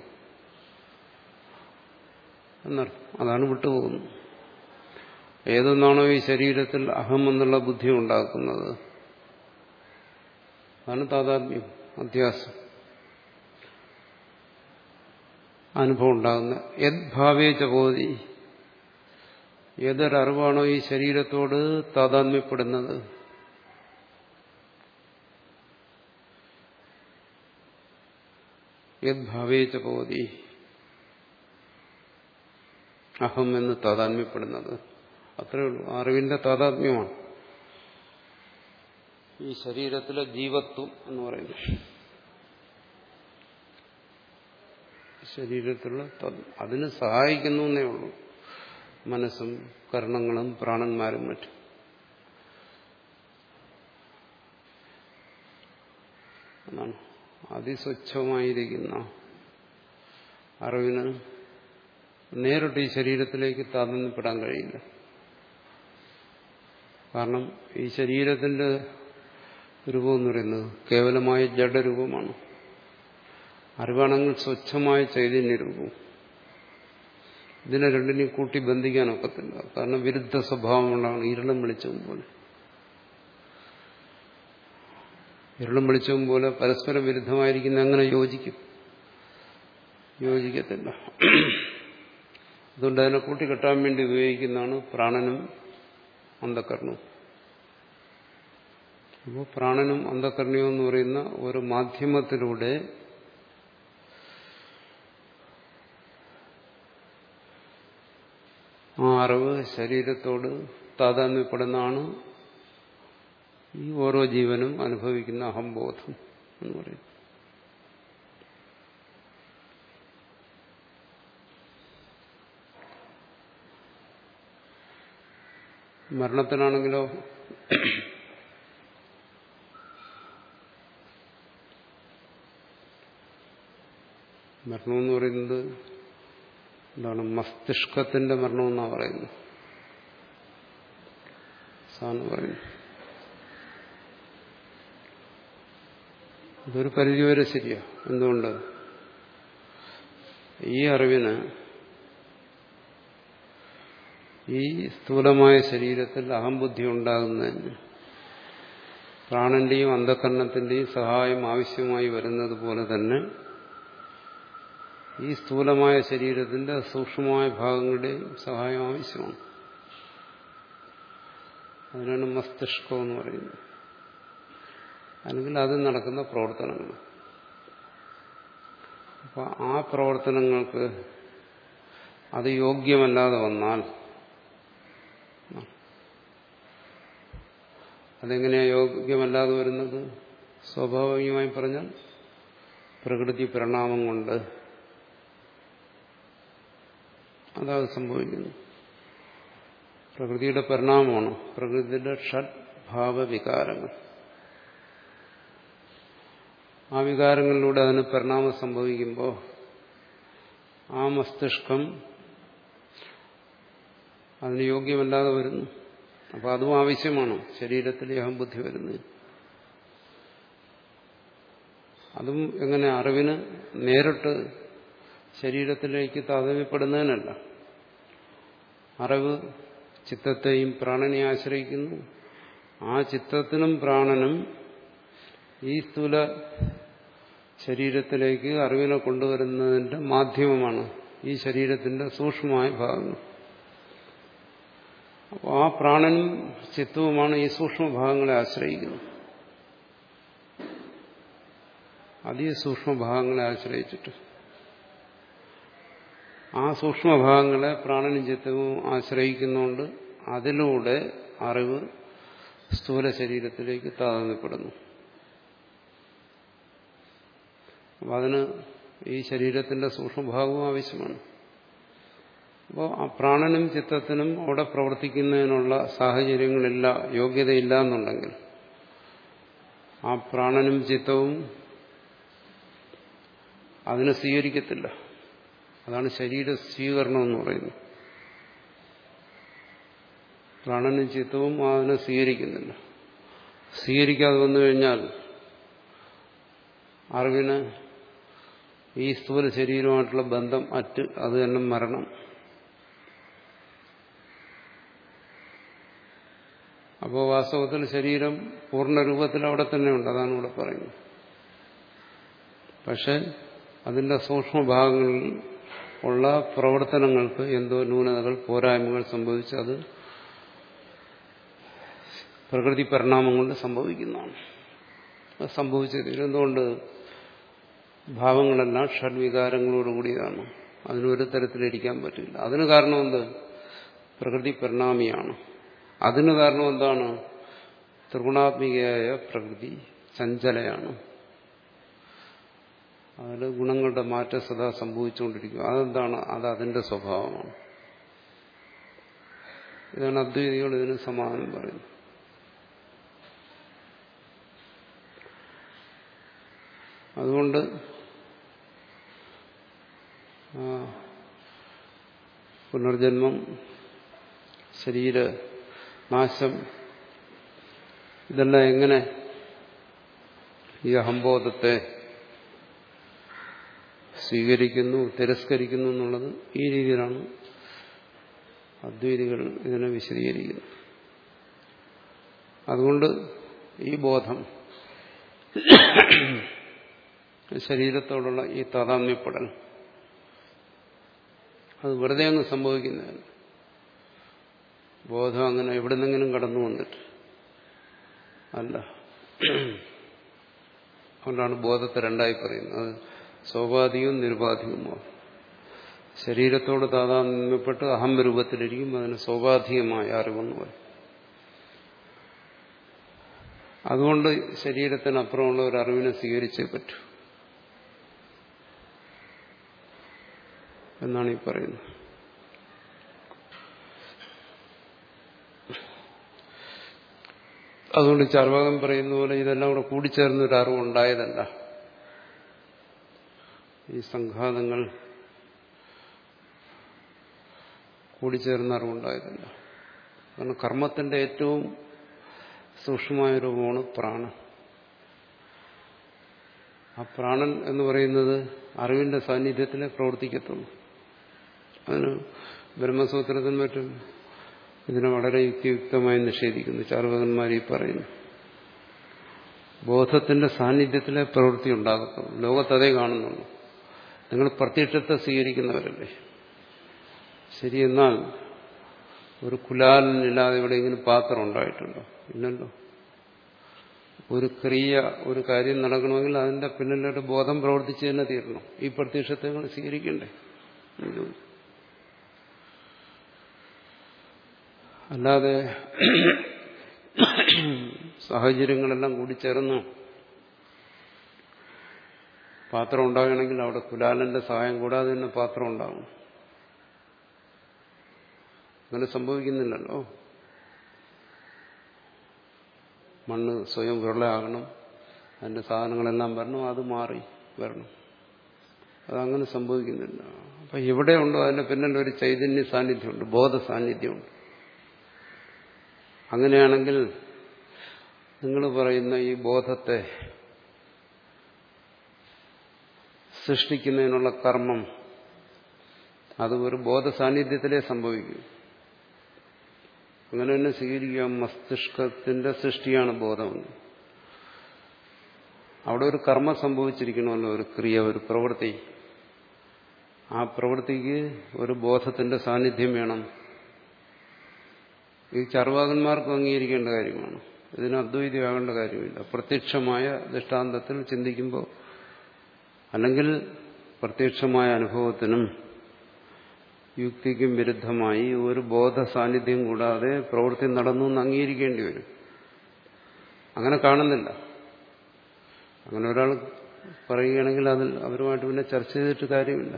A: എന്നർത്ഥം, അതാണ് വിട്ടുപോകുന്നത്. ഏതെന്നാണോ ഈ ശരീരത്തിൽ അഹം എന്നുള്ള ബുദ്ധി ഉണ്ടാക്കുന്നത് അതാണ് താതാത്മ്യം. അധ്യാസം അനുഭവം ഉണ്ടാകുന്ന യദ്ഭാവേ ചബോധി, ഏതൊരറിവാണോ ഈ ശരീരത്തോട് താതാത്മ്യപ്പെടുന്നത്, യദ്ഭാവേ ചബോധി, അഹം എന്ന് താതാത്മ്യപ്പെടുന്നത്, അത്രയേ ഉള്ളൂ. അറിവിന്റെ താതാത്മ്യമാണ് ഈ ശരീരത്തിലെ ജീവത്വം എന്ന് പറയുന്നത്. ശരീരത്തിലുള്ള അതിന് സഹായിക്കുന്നു എന്നേ ഉള്ളൂ മനസ്സും കർണങ്ങളും പ്രാണന്മാരും മറ്റും. എന്നാണ് അതിസ്വച്ഛമായിരിക്കുന്ന അറിവിന് നേരിട്ട് ഈ ശരീരത്തിലേക്ക് താതാത്മ്യപ്പെടാൻ കഴിയില്ല. കാരണം ഈ ശരീരത്തിന്റെ രൂപം എന്ന് പറയുന്നത് കേവലമായ ജഡരൂപമാണ്. അറിവാണെങ്കിൽ സ്വച്ഛമായ ചൈതന്യ രൂപവും. ഇതിനെ രണ്ടിനെയും കൂട്ടി ബന്ധിക്കാനൊക്കത്തില്ല. കാരണം വിരുദ്ധ സ്വഭാവമുള്ളതാണ് ഇരുളും വെളിച്ചവും പോലെ. ഇരുളും വെളിച്ചവും പോലെ പരസ്പരം വിരുദ്ധമായിരിക്കുന്ന എങ്ങനെ യോജിക്കും? യോജിക്കത്തില്ല. അതുകൊണ്ട് അതിനെ കൂട്ടിക്കെട്ടാൻ വേണ്ടി ഉപയോഗിക്കുന്നതാണ് പ്രാണനും അന്ധകരണവും. അപ്പോൾ പ്രാണനും അന്ധകരണവും എന്ന് പറയുന്ന ഒരു മാധ്യമത്തിലൂടെ ആ അറിവ് ശരീരത്തോട് താതാത്മ്യപ്പെടുന്നതാണ് ഈ ഓരോ ജീവനും അനുഭവിക്കുന്ന അഹംബോധം എന്ന് പറയുന്നത്. മരണത്തിനാണെങ്കിലോ മരണമെന്ന് പറയുന്നത് എന്താണ്? മസ്തിഷ്കത്തിന്റെ മരണമെന്നാണ് പറയുന്നത്. സാന്ന് പറയുന്നു. ഇതൊരു പരിധിവരെ ശരിയാ. എന്തുകൊണ്ട്? ഈ അറിവിന് ഈ സ്ഥൂലമായ ശരീരത്തിൽ അഹംബുദ്ധി ഉണ്ടാകുന്നതിന് പ്രാണന്റെയും അന്ധകരണത്തിന്റെയും സഹായം ആവശ്യമായി വരുന്നത് പോലെ തന്നെ ഈ സ്ഥൂലമായ ശരീരത്തിന്റെ സൂക്ഷ്മമായ ഭാഗങ്ങളുടെയും സഹായം ആവശ്യമാണ്. അതിനാണ് മസ്തിഷ്കം എന്ന് പറയുന്നത്. അല്ലെങ്കിൽ അതിൽ നടക്കുന്ന പ്രവർത്തനങ്ങൾ. അപ്പൊ ആ പ്രവർത്തനങ്ങൾക്ക് അത് യോഗ്യമല്ലാതെ വന്നാൽ അതെങ്ങനെയാ യോഗ്യമല്ലാതെ വരുന്നത്? സ്വാഭാവികമായി പറഞ്ഞാൽ പ്രകൃതി പരിണാമം കൊണ്ട് അതാണ് സംഭവിക്കുന്നത്. പ്രകൃതിയുടെ പരിണാമമാണ്. പ്രകൃതിയുടെ ഷഡ്ഭാവ വികാരങ്ങൾ. ആ വികാരങ്ങളിലൂടെ അതിന് പരിണാമം സംഭവിക്കുമ്പോൾ ആ മസ്തിഷ്കം അതിന് യോഗ്യമല്ലാതെ വരുന്നു. അപ്പോൾ അതും ആവശ്യമാണ് ശരീരത്തിലെ അഹംബുദ്ധി വരുന്നത്. അതും എങ്ങനെ? അറിവിന് നേരിട്ട് ശരീരത്തിലേക്ക് താതാത്മ്യപ്പെടുന്നതിനല്ല. അറിവ് ചിത്തത്തെയും പ്രാണനെയും ആശ്രയിക്കുന്നു. ആ ചിത്തത്തിനും പ്രാണനും ഈ സ്ഥൂല ശരീരത്തിലേക്ക് അറിവിനെ കൊണ്ടുവരുന്നതിന്റെ മാധ്യമമാണ് ഈ ശരീരത്തിന്റെ സൂക്ഷ്മമായ ഭാഗങ്ങൾ. അപ്പോൾ ആ പ്രാണനും ചിത്തവുമാണ് ഈ സൂക്ഷ്മഭാഗങ്ങളെ ആശ്രയിക്കുന്നത്. അതീ സൂക്ഷ്മഭാഗങ്ങളെ ആശ്രയിച്ചിട്ട് ആ സൂക്ഷ്മഭാഗങ്ങളെ പ്രാണനും ചിത്തവും ആശ്രയിക്കുന്നുകൊണ്ട് അതിലൂടെ അറിവ് സ്ഥൂല ശരീരത്തിലേക്ക് താതാത്മ്യപ്പെടുന്നു. അപ്പം അതിന് ഈ ശരീരത്തിന്റെ സൂക്ഷ്മഭാഗവും ആവശ്യമാണ്. അപ്പോൾ ആ പ്രാണനും ചിത്തത്തിനും അവിടെ പ്രവർത്തിക്കുന്നതിനുള്ള സാഹചര്യങ്ങളില്ല, യോഗ്യതയില്ല എന്നുണ്ടെങ്കിൽ ആ പ്രാണനും ചിത്തവും അതിനെ സ്വീകരിക്കത്തില്ല. അതാണ് ശരീര സ്വീകരണം എന്ന് പറയുന്നത്. പ്രാണനും ചിത്തവും അതിനെ സ്വീകരിക്കുന്നില്ല. സ്വീകരിക്കാതെ വന്നു കഴിഞ്ഞാൽ അറിവിന് ഈ സ്ഥൂല ശരീരമായിട്ടുള്ള ബന്ധം അറ്റ് അത് തന്നെ മരണം. അപ്പോൾ വാസ്തവത്തിൽ ശരീരം പൂർണ്ണരൂപത്തിൽ അവിടെ തന്നെ ഉണ്ട്. അതാണ് ഇവിടെ പറയുന്നത്. പക്ഷെ അതിന്റെ സൂക്ഷ്മഭാഗങ്ങളിൽ ഉള്ള പ്രവർത്തനങ്ങൾക്ക് എന്തോ ന്യൂനതകൾ പോരായ്മകൾ സംഭവിച്ച് അത് പ്രകൃതി പരിണാമം കൊണ്ട് സംഭവിക്കുന്നതാണ്. അത് സംഭവിച്ചത് എന്തുകൊണ്ട്? ഭാവങ്ങളെല്ലാം ഷഡ്വികാരങ്ങളോടുകൂടിയതാണ്. അതിനൊരു തരത്തിലിരിക്കാൻ പറ്റില്ല. അതിന് കാരണം എന്ത്? പ്രകൃതി പരിണാമിയാണ്. അതിന് കാരണം എന്താണ്? ത്രിഗുണാത്മികയായ പ്രകൃതി ചഞ്ചലയാണ്. അതിൽ ഗുണങ്ങളുടെ മാറ്റം സദാ സംഭവിച്ചുകൊണ്ടിരിക്കും. അതെന്താണ്? അത് അതിന്റെ സ്വഭാവമാണ്. ഇതാണ് അദ്വൈതികൾ ഇതിന് സമാധാനം പറയുന്നത്. അതുകൊണ്ട് പുനർജന്മം, ശരീരനാശം, ഇതെല്ലാം എങ്ങനെ ഈ അഹംബോധത്തെ സ്വീകരിക്കുന്നു, തിരസ്കരിക്കുന്നു എന്നുള്ളത് ഈ രീതിയിലാണ് അദ്വൈതികൾ ഇതിനെ വിശദീകരിക്കുന്നത്. അതുകൊണ്ട് ഈ ബോധം, ശരീരത്തോടുള്ള ഈ താതാത്മ്യപ്പെടൽ, അത് വെറുതെ അങ്ങ് സംഭവിക്കുന്നതല്ല. ബോധം അങ്ങനെ എവിടെ നിന്നെങ്കിലും കടന്നു വന്നിട്ട് അല്ല. അതുകൊണ്ടാണ് ബോധത്തെ രണ്ടായി പറയുന്നത്. അത് സ്വാഭാവികവും നിരുപാധികവുമാണ്. ശരീരത്തോട് താതാത്മ്യപ്പെട്ട് അഹം രൂപത്തിലിരിക്കും, അതിന് സ്വാഭാവികമായ അറിവെന്ന് പറയും. അതുകൊണ്ട് ശരീരത്തിനപ്പുറമുള്ള ഒരു അറിവിനെ സ്വീകരിച്ചേ പറ്റൂ എന്നാണ് ഈ പറയുന്നത്. അതുകൊണ്ട് ചാർവാകൻ പറയുന്ന പോലെ ഇതെല്ലാം കൂടെ കൂടിച്ചേർന്നൊരു അറിവുണ്ടായതല്ല. ഈ സംഘാതങ്ങൾ കൂടിച്ചേർന്ന അറിവുണ്ടായതല്ല. കാരണം കർമ്മത്തിന്റെ ഏറ്റവും സൂക്ഷ്മമായ രൂപമാണ് പ്രാണൻ. ആ പ്രാണൻ എന്ന് പറയുന്നത് അറിവിന്റെ സാന്നിധ്യത്തിലെ പ്രവർത്തിക്കത്തുള്ളൂ. അതിന് ബ്രഹ്മസൂത്രത്തിന് മറ്റും ഇതിനെ വളരെ യുക്തിയുക്തമായി നിഷേധിക്കുന്നു ചാർവാകന്മാർ. ഈ പറയുന്നു ബോധത്തിന്റെ സാന്നിധ്യത്തിലെ പ്രവൃത്തി ഉണ്ടാകത്തുള്ളൂ. ലോകത്തതേ കാണുന്നുള്ളൂ. നിങ്ങൾ പ്രത്യക്ഷത്തെ സ്വീകരിക്കുന്നവരല്ലേ. ശരി, എന്നാൽ ഒരു കുലാലനില്ലാതെ എവിടെയെങ്കിലും പാത്രം ഉണ്ടായിട്ടുണ്ടോ? ഇല്ലല്ലോ. ഒരു ക്രിയ, ഒരു കാര്യം നടക്കണമെങ്കിൽ അതിന്റെ പിന്നിലൊരു ബോധം പ്രവർത്തിച്ച് തന്നെ തീരണം. ഈ പ്രത്യക്ഷത്തെ നിങ്ങൾ സ്വീകരിക്കണ്ടേ? അല്ലാതെ സാഹചര്യങ്ങളെല്ലാം കൂടി ചേർന്ന് പാത്രം ഉണ്ടാകണമെങ്കിൽ അവിടെ കുലാലന്റെ സഹായം കൂടാതെ തന്നെ പാത്രം ഉണ്ടാകും. അങ്ങനെ സംഭവിക്കുന്നില്ലല്ലോ. മണ്ണ് സ്വയം ഉരുളയാകണം, അതിന്റെ സാധനങ്ങളെല്ലാം വരണം, അത് മാറി വരണം. അതങ്ങനെ സംഭവിക്കുന്നില്ല. അപ്പൊ എവിടെയുണ്ടോ അതിന്റെ പിന്നിൽ ഒരു ചൈതന്യ സാന്നിധ്യമുണ്ട്, ബോധ സാന്നിധ്യമുണ്ട്. അങ്ങനെയാണെങ്കിൽ നിങ്ങൾ പറയുന്ന ഈ ബോധത്തെ സൃഷ്ടിക്കുന്നതിനുള്ള കർമ്മം അത് ഒരു ബോധ സാന്നിധ്യത്തിലേ സംഭവിക്കും. അങ്ങനെ തന്നെ സ്വീകരിക്കുക. മസ്തിഷ്കത്തിന്റെ സൃഷ്ടിയാണ് ബോധം. അവിടെ ഒരു കർമ്മം സംഭവിച്ചിരിക്കണമല്ലോ, ഒരു ക്രിയ, ഒരു പ്രവൃത്തി. ആ പ്രവൃത്തിക്ക് ഒരു ബോധത്തിന്റെ സാന്നിധ്യം വേണം. ഈ ചാർവാകന്മാർക്ക് അംഗീകരിക്കേണ്ട കാര്യമാണ്. ഇതിന് അദ്വൈതമാകേണ്ട കാര്യമില്ല. പ്രത്യക്ഷമായ ദൃഷ്ടാന്തത്തിൽ ചിന്തിക്കുമ്പോൾ, അല്ലെങ്കിൽ പ്രത്യക്ഷമായ അനുഭവത്തിനും യുക്തിക്കും വിരുദ്ധമായി ഒരു ബോധ സാന്നിധ്യം കൂടാതെ പ്രവൃത്തി നടന്നു എന്ന് അംഗീകരിക്കേണ്ടി വരും. അങ്ങനെ കാണുന്നില്ല. അങ്ങനെ ഒരാൾ പറയുകയാണെങ്കിൽ അതിൽ അവരുമായിട്ട് പിന്നെ ചർച്ച ചെയ്തിട്ട് കാര്യമില്ല.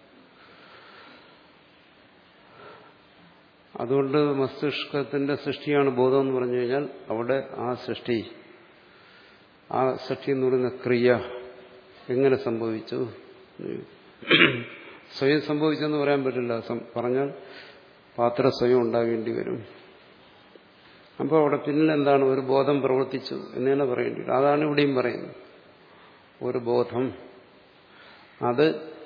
A: അതുകൊണ്ട് മസ്തിഷ്കത്തിന്റെ സൃഷ്ടിയാണ് ബോധം എന്ന് പറഞ്ഞു കഴിഞ്ഞാൽ അവിടെ ആ സൃഷ്ടി, ആ സൃഷ്ടി എന്ന് പറയുന്ന ക്രിയ എങ്ങനെ സംഭവിച്ചു? സ്വയം സംഭവിച്ചെന്ന് പറയാൻ പറ്റില്ല. പറഞ്ഞാൽ പാത്രം സ്വയം ഉണ്ടാകേണ്ടി വരും. അപ്പോൾ അവിടെ പിന്നിൽ എന്താണ്? ഒരു ബോധം പ്രവർത്തിച്ചു എന്ന് തന്നെ പറയേണ്ടി വരും. അതാണ് ഇവിടെയും പറയുന്നത്. ഒരു ബോധം, അത്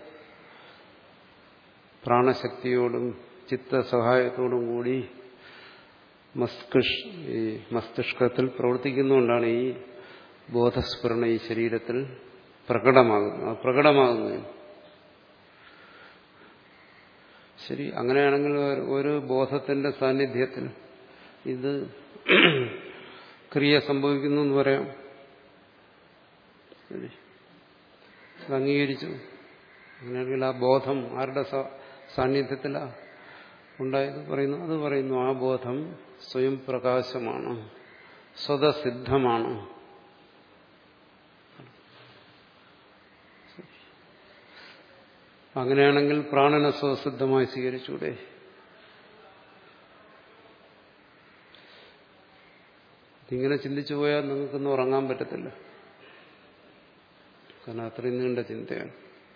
A: പ്രാണശക്തിയോടും ചിത്തസഹായത്തോടും കൂടി മസ്തിഷ് ഈ മസ്തിഷ്കത്തിൽ പ്രവർത്തിക്കുന്നതുകൊണ്ടാണ് ഈ ബോധസ്ഫുരണ ഈ ശരീരത്തിൽ പ്രകടമാകുന്നു. അത് പ്രകടമാകുന്നതിന്. ശരി, അങ്ങനെയാണെങ്കിൽ ഒരു ബോധത്തിന്റെ സാന്നിധ്യത്തിൽ ഇത് ക്രിയ സംഭവിക്കുന്നു എന്ന് പറയാം. ശരി, അത് അംഗീകരിച്ചു. അങ്ങനെയാണെങ്കിൽ ആ ബോധം ആരുടെ സാന്നിധ്യത്തിലാ ഉണ്ടായത് പറയുന്നു? അത് പറയുന്നു ആ ബോധം സ്വയം പ്രകാശമാണ്, സ്വതസിദ്ധമാണ്. അങ്ങനെയാണെങ്കിൽ പ്രാണനെ സ്വസിദ്ധമായി സ്വീകരിച്ചൂടെ? ഇങ്ങനെ ചിന്തിച്ചു പോയാൽ നിങ്ങൾക്കൊന്നും ഉറങ്ങാൻ പറ്റത്തില്ല. കാരണം അത്രയും നീണ്ട ചിന്തയാണ്.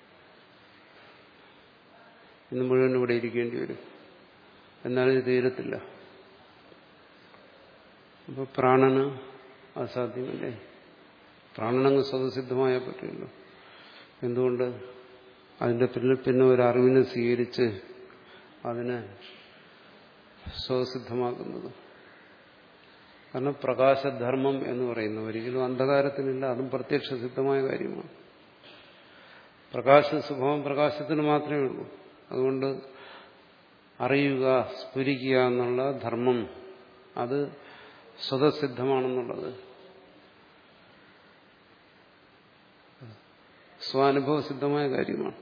A: ഇന്ന് മുഴുവൻ ഇവിടെ ഇരിക്കേണ്ടി വരും, എന്നാലും ഇത് തീരത്തില്ല. അപ്പോൾ പ്രാണന് അസാധ്യമല്ലേ? പ്രാണനങ്ങ് സ്വതസിദ്ധമായാൽ പറ്റില്ലല്ലോ. എന്തുകൊണ്ട്? അതിന്റെ പിന്നിൽ പിന്നെ ഒരു അറിവിനെ സ്വീകരിച്ച് അതിനെ സ്വസിദ്ധമാക്കുന്നത്. കാരണം പ്രകാശധർമ്മം എന്ന് പറയുന്നത് ഒരിക്കലും അന്ധകാരത്തിനില്ല, അതും പ്രത്യക്ഷ സിദ്ധമായ കാര്യമാണ്. പ്രകാശ സ്വഭാവം പ്രകാശത്തിന് മാത്രമേ ഉള്ളൂ. അതുകൊണ്ട് അറിയുക, സ്ഫുരിക്കുക എന്നുള്ള ധർമ്മം അത് സ്വതസിദ്ധമാണെന്നുള്ളത് സ്വാനുഭവസിദ്ധമായ കാര്യമാണ്.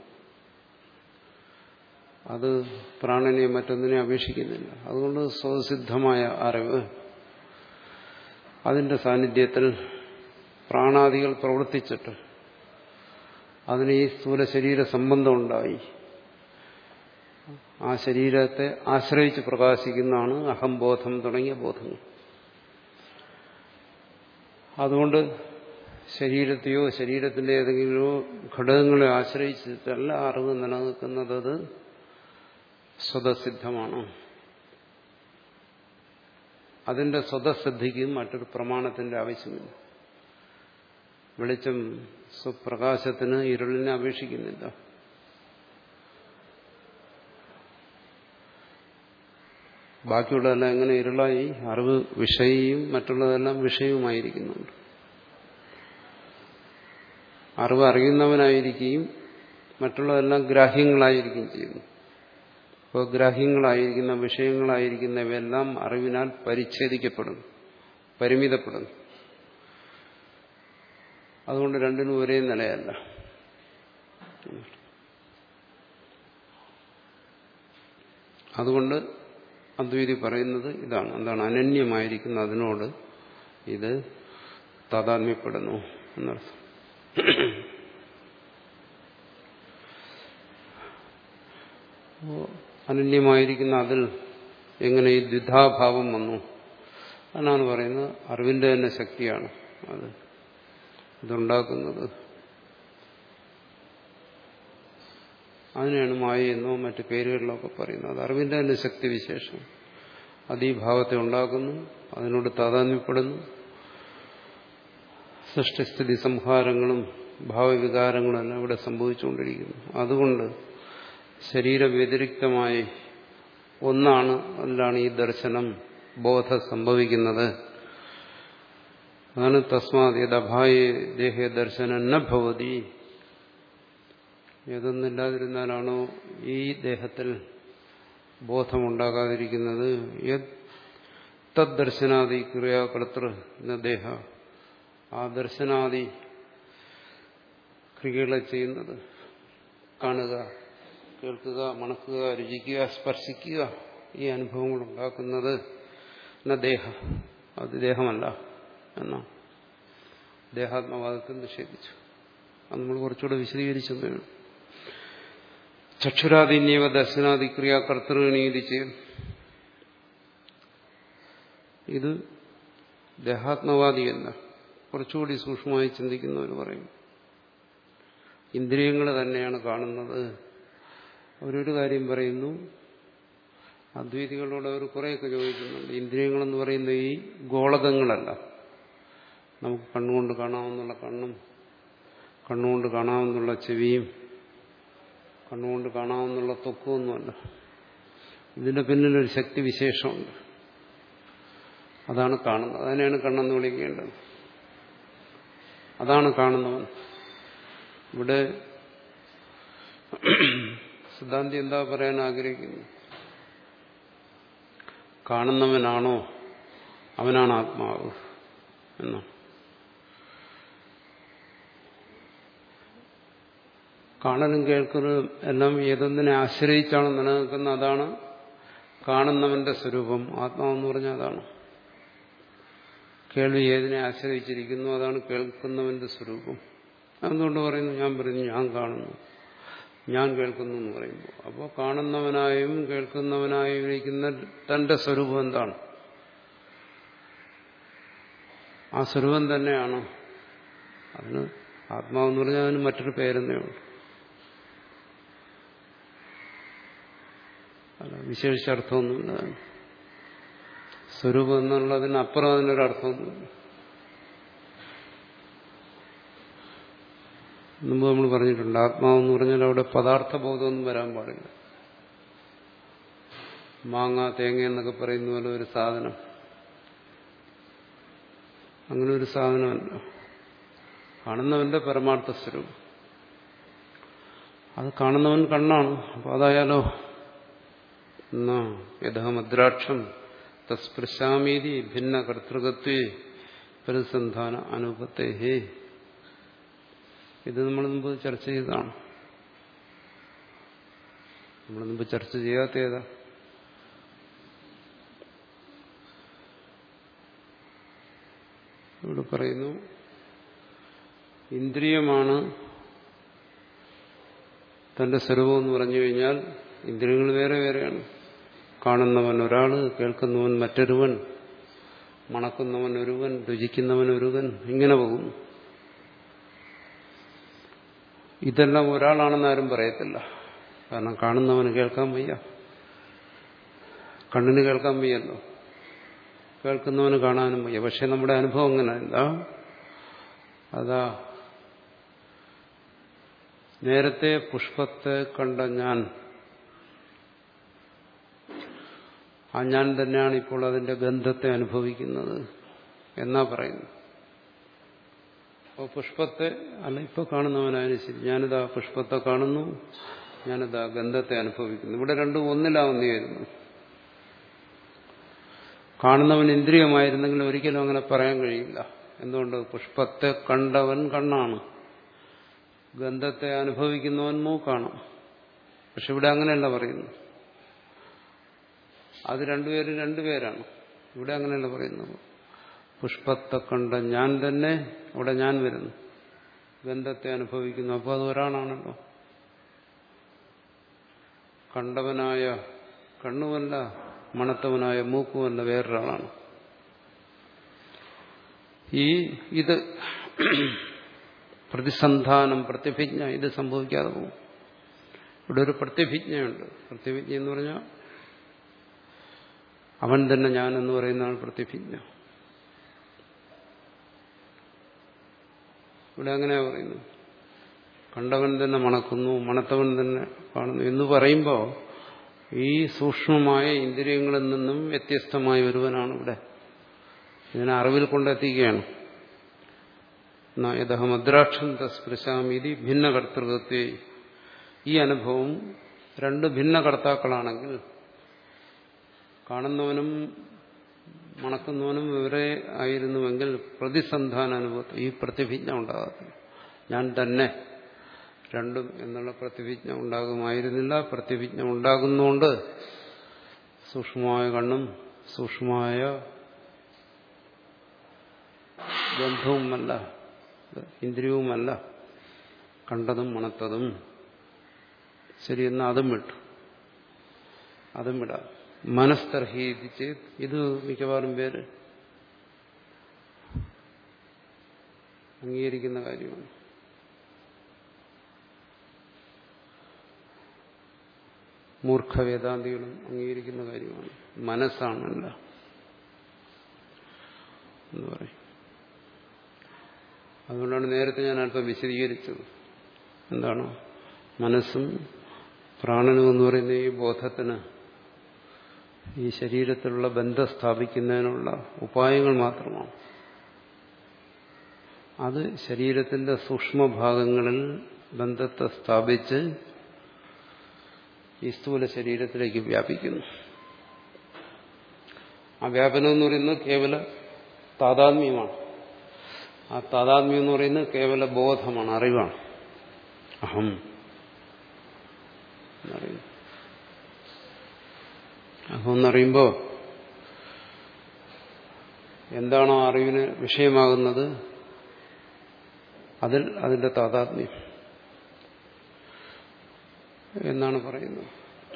A: അത് പ്രാണനെ മറ്റൊന്നിനെ അപേക്ഷിക്കുന്നില്ല. അതുകൊണ്ട് സ്വസിദ്ധമായ അറിവ്, അതിന്റെ സാന്നിധ്യത്തിൽ പ്രാണാദികൾ പ്രവർത്തിച്ചിട്ട് അതിന് ഈ സ്ഥൂല ശരീര സംബന്ധം ഉണ്ടായി. ആ ശരീരത്തെ ആശ്രയിച്ച് പ്രകാശിക്കുന്നതാണ് അഹംബോധം തുടങ്ങിയ ബോധങ്ങൾ. അതുകൊണ്ട് ശരീരത്തെയോ ശരീരത്തിന്റെ ഏതെങ്കിലും ഘടകങ്ങളെ ആശ്രയിച്ചിട്ടല്ല അറിവ് നിലനിൽക്കുന്നത്. അത് സ്വതസിദ്ധമാണ്. അതിന്റെ സ്വതസിദ്ധിക്ക് മറ്റൊരു പ്രമാണത്തിന്റെ ആവശ്യമില്ല. വെളിച്ചം സ്വപ്രകാശത്തിന് ഇരുളിനെ അപേക്ഷിക്കുന്നില്ല. ബാക്കിയുള്ളതെല്ലാം എങ്ങനെ ഇരുളായി? അറിവ് വിഷയിയും മറ്റുള്ളതെല്ലാം വിഷയവുമായിരിക്കുന്നുണ്ട്. അറിവ് അറിയുന്നവനായിരിക്കുകയും മറ്റുള്ളതെല്ലാം ഗ്രാഹ്യങ്ങളായിരിക്കുകയും ചെയ്യുന്നു. അപ്പോൾ ഗ്രാഹ്യങ്ങളായിരിക്കുന്ന വിഷയങ്ങളായിരിക്കുന്നവയെല്ലാം അറിവിനാൽ പരിച്ഛേദിക്കപ്പെടുന്നു, പരിമിതപ്പെടുന്നു. അതുകൊണ്ട് രണ്ടിനും ഒരേ നിലയല്ല. അതുകൊണ്ട് അദ്വൈതി പറയുന്നത് ഇതാണ്. എന്താണ്? അനന്യമായിരിക്കുന്ന അതിനോട് ഇത് താതാത്മ്യപ്പെടുന്നു എന്നർത്ഥം. അനന്യമായിരിക്കുന്ന അതിൽ എങ്ങനെ ഈ ദ്വിധാഭാവം വന്നു എന്നാണ് പറയുന്നത്. അറിവിന്റെ തന്നെ ശക്തിയാണ് അത് ഇതുണ്ടാക്കുന്നത്. അതിനെയാണ് മായയെന്നോ മറ്റു പേരുകളിലൊക്കെ പറയുന്നത്. അത് അറിവിന്റെ തന്നെ ശക്തിവിശേഷം. അത് ഈ ഭാവത്തെ ഉണ്ടാക്കുന്നു, അതിനോട് താതാത്മ്യപ്പെടുന്നു. സൃഷ്ടിസ്ഥിതി സംഹാരങ്ങളും ഭാവവികാരങ്ങളും എല്ലാം ഇവിടെ സംഭവിച്ചുകൊണ്ടിരിക്കുന്നു. അതുകൊണ്ട് ശരീരവ്യതിരിക്തമായി ഒന്നാണ്, അതിലാണ് ഈ ദർശനം ബോധം സംഭവിക്കുന്നത്. അതാണ് തസ്മാത് യദഭായേ ദേഹേ ദർശനം ന ഭവതി. ഏതൊന്നില്ലാതിരുന്നാലാണോ ഈ ദേഹത്തിൽ ബോധമുണ്ടാകാതിരിക്കുന്നത്? യത് തദ്ദർശനാദി ക്രിയാകർത്തൃ എന്ന ദേഹ, ആ ദർശനാദി ക്രിയകളെ ചെയ്യുന്നത്, കാണുക, കേൾക്കുക, മണക്കുക, രുചിക്കുക, സ്പർശിക്കുക, ഈ അനുഭവങ്ങൾ ഉണ്ടാക്കുന്നത് എന്ന ദേഹ, അത് ദേഹമല്ല എന്നാണ് ദേഹാത്മവാദത്തിൽ നിഷേധിച്ചു. അത് നമ്മൾ കുറച്ചുകൂടെ വിശദീകരിച്ചെന്നേ. ചക്ഷുരാദീന്യവ ദർശനാദി ക്രിയാകർത്തൃണീതി ചെയ്യും. ഇത് ദേഹാത്മവാദിയല്ല. കുറച്ചുകൂടി സൂക്ഷ്മമായി ചിന്തിക്കുന്നവർ പറയും ഇന്ദ്രിയങ്ങൾ തന്നെയാണ് കാണുന്നത്. അവരൊരു കാര്യം പറയുന്നു, അദ്വൈതികളോട് അവർ കുറേയൊക്കെ ചോദിക്കുന്നുണ്ട്. ഇന്ദ്രിയങ്ങളെന്ന് പറയുന്ന ഈ ഗോളകങ്ങളല്ല, നമുക്ക് കണ്ണുകൊണ്ട് കാണാവുന്നുള്ള കണ്ണും കണ്ണുകൊണ്ട് കാണാവുന്നുള്ള ചെവിയും കണ്ണുകൊണ്ട് കാണാവുന്നുള്ള ത്വക്കുമൊന്നുമല്ല. ഇതിന്റെ പിന്നിലൊരു ശക്തി വിശേഷമുണ്ട്. അതാണ് കാണുന്നത്. അതിനെയാണ് കണ്ണെന്ന് വിളിക്കേണ്ടത്. അതാണ് കാണുന്നവൻ. ഇവിടെ സിദ്ധാന്തി എന്താ പറയാൻ ആഗ്രഹിക്കുന്നത്? കാണുന്നവനാണോ അവനാണ് ആത്മാവ് എന്നാണ്. കാണലും കേൾക്കലും എല്ലാം ഏതൊന്നിനെ ആശ്രയിച്ചാണ് നിലനിൽക്കുന്നത്. അതാണ് കാണുന്നവന്റെ സ്വരൂപം. ആത്മാവെന്ന് പറഞ്ഞാൽ അതാണ്. കേൾവി ഏതിനെ ആശ്രയിച്ചിരിക്കുന്നു, അതാണ് കേൾക്കുന്നവന്റെ സ്വരൂപം. അതുകൊണ്ട് പറയുന്നു, ഞാൻ പറയുന്നു ഞാൻ കാണുന്നു, ഞാൻ കേൾക്കുന്നു എന്ന് പറയുമ്പോൾ, അപ്പോൾ കാണുന്നവനായും കേൾക്കുന്നവനായും ഇരിക്കുന്ന തന്റെ സ്വരൂപം എന്താണ്? ആ സ്വരൂപം തന്നെയാണ്. അതിന് ആത്മാവെന്ന് പറഞ്ഞാൽ അതിന് മറ്റൊരു പേരെന്നേ ഉള്ളൂ. അല്ല, വിശേഷിച്ച അർത്ഥമൊന്നുമില്ല. സ്വരൂപം എന്നുള്ളതിനപ്പുറം അതിനൊരർത്ഥമൊന്നുമില്ല. മുമ്പ് നമ്മൾ പറഞ്ഞിട്ടുണ്ട്, ആത്മാവെന്ന് പറഞ്ഞാൽ അവിടെ പദാർത്ഥബോധമൊന്നും വരാൻ പാടില്ല. മാങ്ങ, തേങ്ങ എന്നൊക്കെ പറയുന്ന പോലെ ഒരു സാധനം, അങ്ങനെ ഒരു സാധനമല്ല. കാണുന്നവന്റെ പരമാർത്ഥ സ്വരൂപം. അത് കാണുന്നവൻ കണ്ണാണ്. അപ്പൊ അതായാലോ എന്നാ യഥാമദ്രാക്ഷം തസ്പൃശാമീതി ഭിന്ന കർത്തൃകത്വേ പരിസന്ധാന അനുപത്തേഹേ. ഇത് നമ്മൾ മുമ്പ് ചർച്ച ചെയ്തതാണ്. നമ്മൾ മുമ്പ് ചർച്ച ചെയ്യാത്ത ഏതാ? ഇവിടെ പറയുന്നു, ഇന്ദ്രിയമാണ് തന്റെ സ്വരൂപം എന്ന് പറഞ്ഞു കഴിഞ്ഞാൽ ഇന്ദ്രിയങ്ങൾ വേറെ വേറെയാണ്. കാണുന്നവൻ ഒരാള്, കേൾക്കുന്നവൻ മറ്റൊരുവൻ, മണക്കുന്നവൻ ഒരുവൻ, രുചിക്കുന്നവൻ ഒരുവൻ, ഇങ്ങനെ പോകുന്നു. ഇതെല്ലാം ഒരാളാണെന്ന് ആരും പറയത്തില്ല. കാരണം കാണുന്നവന് കേൾക്കാൻ വയ്യ, കണ്ണിന് കേൾക്കാൻ വയ്യല്ലോ, കേൾക്കുന്നവന് കാണാനും വയ്യ. പക്ഷെ നമ്മുടെ അനുഭവം അങ്ങനെ എന്താ? അതാ നേരത്തെ പുഷ്പത്തെ കണ്ട ഞാൻ, ആ ഞാൻ തന്നെയാണ് ഇപ്പോൾ അതിന്റെ ഗന്ധത്തെ അനുഭവിക്കുന്നത് എന്നാ പറയുന്നു. അപ്പോൾ പുഷ്പത്തെ അല്ല ഇപ്പോൾ കാണുന്നവനായാലും ശരി, ഞാനിതാ പുഷ്പത്തെ കാണുന്നു, ഞാനിതാ ഗന്ധത്തെ അനുഭവിക്കുന്നു. ഇവിടെ രണ്ടും ഒന്നിലാവുന്നതായിരുന്നു. കാണുന്നവൻ ഇന്ദ്രിയമായിരുന്നെങ്കിൽ ഒരിക്കലും അങ്ങനെ പറയാൻ കഴിയില്ല. എന്തുകൊണ്ട്? പുഷ്പത്തെ കണ്ടവൻ കണ്ണാണ്, ഗന്ധത്തെ അനുഭവിക്കുന്നവൻ മൂക്കാണ്. പക്ഷെ ഇവിടെ അങ്ങനെയല്ല പറയുന്നു. അത് രണ്ടുപേരും രണ്ടുപേരാണ്. ഇവിടെ അങ്ങനെയല്ല പറയുന്നത്. പുഷ്പത്തെ കണ്ട ഞാൻ തന്നെ അവിടെ ഞാൻ വരുന്നു, ഗന്ധത്തെ അനുഭവിക്കുന്നു. അപ്പോൾ അത് ഒരാളാണല്ലോ. കണ്ടവനായ കണ്ണുമല്ല, മണത്തവനായ മൂക്കുമല്ല, വേറൊരാളാണ്. ഈ ഇത് പ്രതിസന്ധാനം, പ്രതിഭിജ്ഞ, ഇത് സംഭവിക്കാതെ പോകും. ഇവിടെ ഒരു പ്രതിഭിജ്ഞയുണ്ട്. പ്രതിഭിജ്ഞ എന്ന് പറഞ്ഞാൽ അവൻ തന്നെ ഞാൻ എന്ന് പറയുന്നതാണ് പ്രതിഭിജ്ഞ. ഇവിടെ അങ്ങനെയാ പറയുന്നു. കണ്ടവൻ തന്നെ മണക്കുന്നു, മണത്തവൻ തന്നെ കാണുന്നു എന്ന് പറയുമ്പോൾ ഈ സൂക്ഷ്മമായ ഇന്ദ്രിയങ്ങളിൽ നിന്നും വ്യത്യസ്തമായ ഒരുവനാണ് ഇവിടെ. ഇതിനെ അറിവിൽ കൊണ്ടെത്തിക്കുകയാണ്. യഥമദ്രാക്ഷം തസ്പൃശാമീതി ഭിന്ന കർത്തൃകത്വേ. ഈ അനുഭവം രണ്ട് ഭിന്ന കർത്താക്കളാണെങ്കിൽ, കാണുന്നവനും മണക്കുന്നവനും വേറെ ആയിരുന്നുവെങ്കിൽ പ്രതിസന്ധാന അനുഭവത്തിൽ ഈ പ്രതിഭിജ്ഞ ഉണ്ടാകത്തില്ല. ഞാൻ തന്നെ രണ്ടും എന്നുള്ള പ്രതിഭിജ്ഞ ഉണ്ടാകുമായിരുന്നില്ല. പ്രതിഭിജ്ഞ ഉണ്ടാകുന്നതുകൊണ്ട് സൂക്ഷ്മമായ കണ്ണും സൂക്ഷ്മമായ ഗന്ധവുമല്ല, ഇന്ദ്രിയവുമല്ല, കണ്ടതും മണത്തതും. ശരി, എന്നാൽ അതും വിട്ടു, അതും വിടാം. മനസ്തർഹീതിച്ച് ഇത് മിക്കവാറും പേര് അംഗീകരിക്കുന്ന കാര്യമാണ്. മൂർഖ വേദാന്തികളും അംഗീകരിക്കുന്ന കാര്യമാണ്. മനസ്സാണല്ല എന്ന് പറയും. അതുകൊണ്ടാണ് നേരത്തെ ഞാൻ അല്പം വിശദീകരിച്ചത്. എന്താണ് മനസ്സും പ്രാണനും എന്ന് പറയുന്ന ഈ ബോധത്തിന് ഈ ശരീരത്തിലുള്ള ബന്ധം സ്ഥാപിക്കുന്നതിനുള്ള ഉപായങ്ങൾ മാത്രമാണ്. അത് ശരീരത്തിന്റെ സൂക്ഷ്മഭാഗങ്ങളിൽ ബന്ധത്തെ സ്ഥാപിച്ച് ഈ സ്ഥൂല ശരീരത്തിലേക്ക് വ്യാപിക്കുന്നു. ആ വ്യാപനം എന്ന് പറയുന്നത് കേവല താതാത്മ്യമാണ്. ആ താതാത്മ്യം എന്ന് പറയുന്നത് കേവല ബോധമാണ്, അറിവാണ്. അഹം എന്നറിയുന്നു. അഹം എന്നറിയുമ്പോൾ എന്താണോ അറിവിന് വിഷയമാകുന്നത് അതിൽ അതിന്റെ താതാത്മ്യം എന്നാണ് പറയുന്നത്.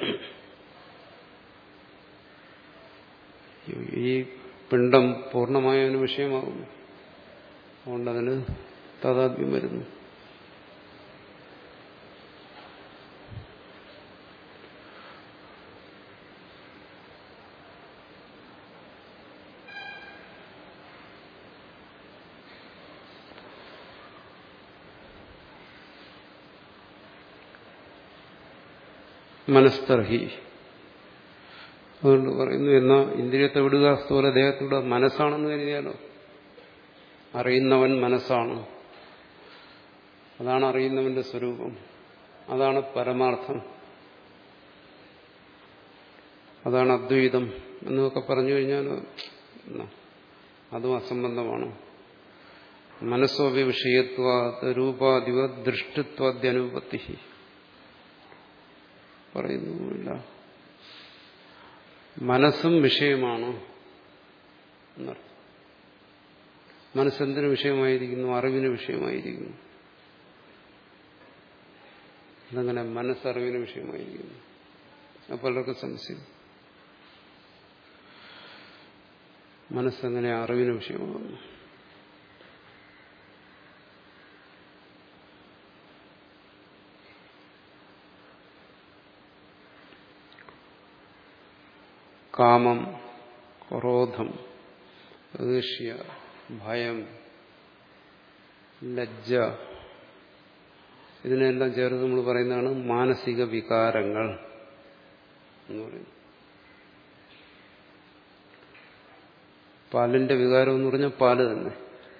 A: ഈ പിണ്ഡം പൂർണ്ണമായ ഒരു വിഷയമാകുന്നു. അതുകൊണ്ട് അതിന് താതാത്മ്യം വരുന്നു. മനസ്തർഹി അതുകൊണ്ട് പറയുന്നു, എന്നാ ഇന്ദ്രിയത്തെ വിടുക, സ്ഥൂല ദേഹത്തിലൂടെ മനസ്സാണെന്ന് കരുതിയാലോ. അറിയുന്നവൻ മനസ്സാണ്. അതാണ് അറിയുന്നവന്റെ സ്വരൂപം. അതാണ് പരമാർത്ഥം. അതാണ് അദ്വൈതം എന്നൊക്കെ പറഞ്ഞു കഴിഞ്ഞാൽ അതും അസംബന്ധമാണ്. മനസ്സോപി വിഷയത്വാത് രൂപാധിപ ദൃഷ്ടിത്വാദ്യനുപത്തി പറയുന്നുമില്ല. മനസ്സും വിഷയമാണ് എന്നർത്ഥം. മനസ്സെന്തിന് വിഷയമായിരിക്കുന്നു? അറിവിന് വിഷയമായിരിക്കുന്നു. അതങ്ങനെ മനസ്സറിവിന് വിഷയമായിരിക്കുന്നു. അപ്പോൾ പലർക്കും സംശയം, മനസ്സെങ്ങനെ അറിവിന് വിഷയമാകുന്നു? കാമം, ക്രോധം, ഈർഷ്യ, ഭയം, ലജ്ജ, ഇതിനെല്ലാം ചേർത്ത് നമ്മൾ പറയുന്നതാണ് മാനസിക വികാരങ്ങൾ എന്ന് പറയുന്നത്. പാലിന്റെ വികാരം എന്ന് പറഞ്ഞാൽ പാല് തന്നെ.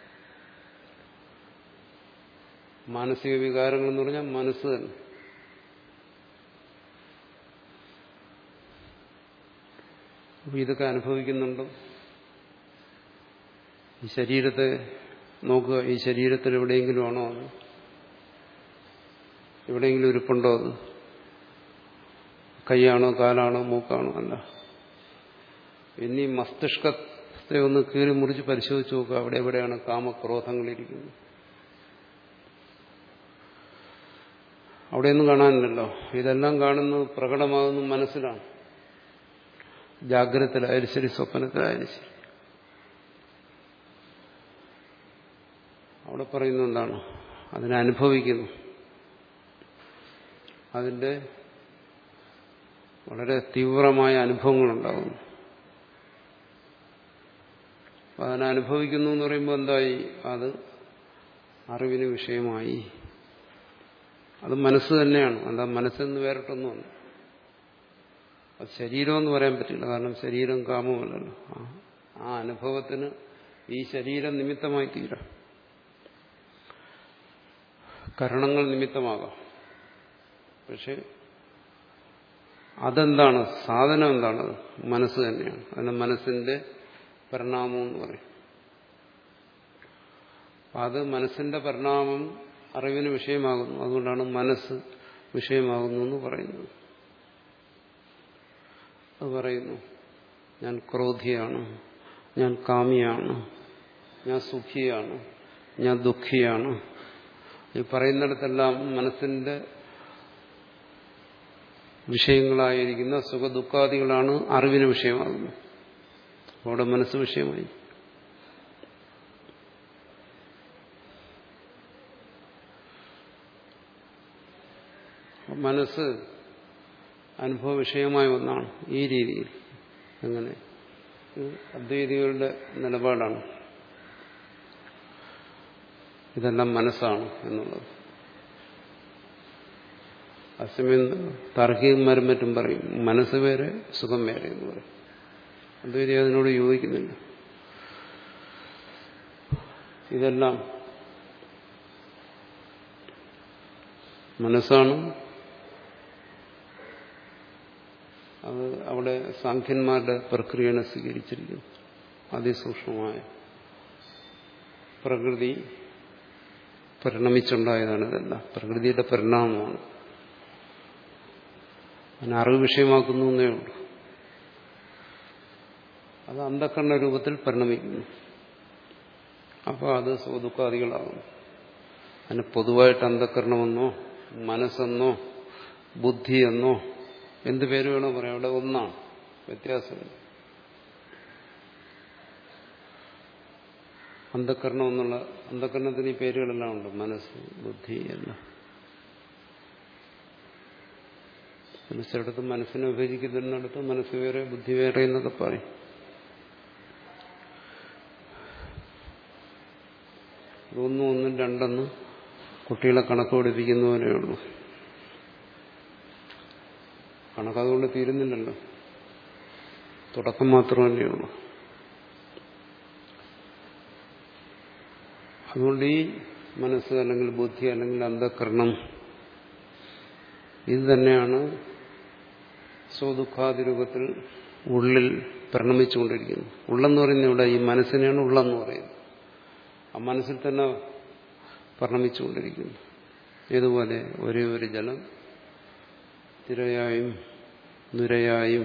A: മാനസിക വികാരങ്ങൾ എന്ന് പറഞ്ഞാൽ മനസ്സ് തന്നെ. അപ്പൊ ഇതൊക്കെ അനുഭവിക്കുന്നുണ്ടോ? ഈ ശരീരത്തെ നോക്കുക. ഈ ശരീരത്തിൽ എവിടെയെങ്കിലും ആണോ അത്? എവിടെയെങ്കിലും ഇരിപ്പുണ്ടോ അത്? കൈയാണോ, കാലാണോ, മൂക്കാണോ? അല്ല. ഇനി മസ്തിഷ്കത്തെ ഒന്ന് കീറി മുറിച്ച് പരിശോധിച്ച് നോക്കുക. അവിടെ എവിടെയാണ് കാമക്രോധങ്ങളിരിക്കുന്നത്? അവിടെയൊന്നും കാണാനില്ലല്ലോ. ഇതെല്ലാം കാണുന്നത്, പ്രകടമാകുന്നു മനസ്സിലാണ്. ജാഗ്രതത്തിലായാലും ശരി, സ്വപ്നത്തിലായാലും ശരി. അവിടെ പറയുന്നത് എന്താണ്? അതിനെ അനുഭവിക്കുന്നു. അതിന്റെ വളരെ തീവ്രമായ അനുഭവങ്ങളുണ്ടാകുന്നു. അപ്പം അതിനെ അനുഭവിക്കുന്നു എന്ന് പറയുമ്പോൾ എന്തായി? അത് അറിവിന് വിഷയമായി. അത് മനസ്സ് തന്നെയാണ്. എന്താ മനസ്സെന്ന് വേറിട്ടൊന്നുമല്ല. അത് ശരീരമെന്ന് പറയാൻ പറ്റില്ല. കാരണം ശരീരം കാമമല്ലല്ലോ. ആ അനുഭവത്തിന് ഈ ശരീരം നിമിത്തമായി തീരാം. കരണങ്ങൾ നിമിത്തമാകാം. പക്ഷെ അതെന്താണ്? സാധനം എന്താണ്? മനസ്സ് തന്നെയാണ്. അതിന് മനസ്സിന്റെ പരിണാമം എന്ന് പറയും. അത് മനസ്സിന്റെ പരിണാമം അറിവിന് വിഷയമാകുന്നു. അതുകൊണ്ടാണ് മനസ്സ് വിഷയമാകുന്നു എന്ന് പറയുന്നത്. അത് പറയുന്നു, ഞാൻ ക്രോധിയാണ്, ഞാൻ കാമിയാണ്, ഞാൻ സുഖിയാണ്, ഞാൻ ദുഃഖിയാണ്. ഈ പറയുന്നിടത്തെല്ലാം മനസ്സിന്റെ വിഷയങ്ങളായിരിക്കുന്ന സുഖദുഃഖാദികളാണ് അറിവിന് വിഷയമാകുന്നത്. അവിടെ മനസ്സ് വിഷയമായി. മനസ്സ് അനുഭവ വിഷയമായ ഒന്നാണ്. ഈ രീതിയിൽ അങ്ങനെ അദ്വൈതികളുടെ നിലപാടാണ്. ഇതെല്ലാം മനസ്സാണ് എന്നുള്ളത്. അസമയം താർക്കികന്മാരും മറ്റും പറയും മനസ്സ് വേറെ, സുഖം വേറെ എന്ന് പറയും. അദ്വൈതി അതിനോട് യോജിക്കുന്നില്ല. ഇതെല്ലാം മനസ്സാണ് അത് അവിടെ സാഖ്യന്മാരുടെ പ്രക്രിയയാണ് സ്വീകരിച്ചിരിക്കുന്നത്. അതിസൂക്ഷ്മമായ പ്രകൃതി പരിണമിച്ചുണ്ടായതാണ് ഇതെല്ലാം. പ്രകൃതിയുടെ പരിണാമമാണ്. അതിനെ അറിവ് വിഷയമാക്കുന്നു എന്നേ ഉള്ളൂ. അത് അന്ധക്കരണ രൂപത്തിൽ പരിണമിക്കുന്നു. അപ്പോൾ അത് സുഖദുഃഖാദികളാകുന്നു. അതിന് പൊതുവായിട്ട് അന്ധക്കരണമെന്നോ മനസ്സെന്നോ ബുദ്ധിയെന്നോ എന്ത് പേര് വേണോ പറയാം. അവിടെ ഒന്നാണ്, വ്യത്യാസമില്ല. അന്ധക്കരണം എന്നുള്ള അന്ധക്കരണത്തിന് ഈ പേരുകളെല്ലാം ഉണ്ട്, മനസ്സ് ബുദ്ധി എല്ലാം. പിന്നെ ചിലടത്ത് മനസ്സിനെ വിഭജിക്കുന്നിടത്ത് മനസ്സ് വേറെ ബുദ്ധി വേറെ എന്നൊക്കെ പറയും. ഇതൊന്നും ഒന്നും രണ്ടെന്ന് കുട്ടികളെ കണക്ക് പഠിപ്പിക്കുന്ന പോലെയുള്ളൂ. കണക്കതുകൊണ്ട് തീരുന്നില്ലല്ലോ, തുടക്കം മാത്രമല്ലേ ഉള്ളൂ. അതുകൊണ്ട് ഈ മനസ്സ് അല്ലെങ്കിൽ ബുദ്ധി അല്ലെങ്കിൽ അന്ധക്കരണം ഇത് തന്നെയാണ് സ്വദുഃഖാദി രൂപത്തിൽ ഉള്ളിൽ പരിണമിച്ചുകൊണ്ടിരിക്കുന്നത്. ഉള്ളെന്ന് പറയുന്നത് ഇവിടെ ഈ മനസ്സിനെയാണ് ഉള്ളെന്ന് പറയുന്നത്. ആ മനസ്സിൽ തന്നെ പരിണമിച്ചുകൊണ്ടിരിക്കുന്നു. ഇതുപോലെ ഒരേ ഒരു ജലം തിരയായും നുരയായും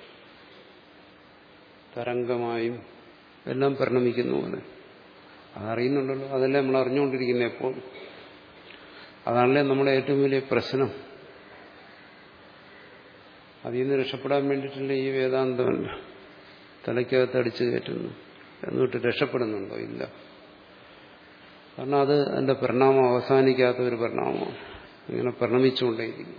A: തരംഗമായും എല്ലാം പരിണമിക്കുന്ന പോലെ അതറിയുന്നുണ്ടല്ലോ. അതല്ലേ നമ്മൾ അറിഞ്ഞുകൊണ്ടിരിക്കുന്നത് എപ്പോൾ. അതാണല്ലേ നമ്മുടെ ഏറ്റവും വലിയ പ്രശ്നം. അതിൽ നിന്ന് രക്ഷപ്പെടാൻ വേണ്ടിയിട്ടല്ലേ ഈ വേദാന്തമല്ല തലയ്ക്കകത്ത് അടിച്ചു കയറ്റുന്നു. എന്നിട്ട് രക്ഷപ്പെടുന്നുണ്ടോ? ഇല്ല. കാരണം അത് അതിന്റെ പരിണാമം അവസാനിക്കാത്ത ഒരു പരിണാമമാണ്. ഇങ്ങനെ പരിണമിച്ചുകൊണ്ടേയിരിക്കുന്നു.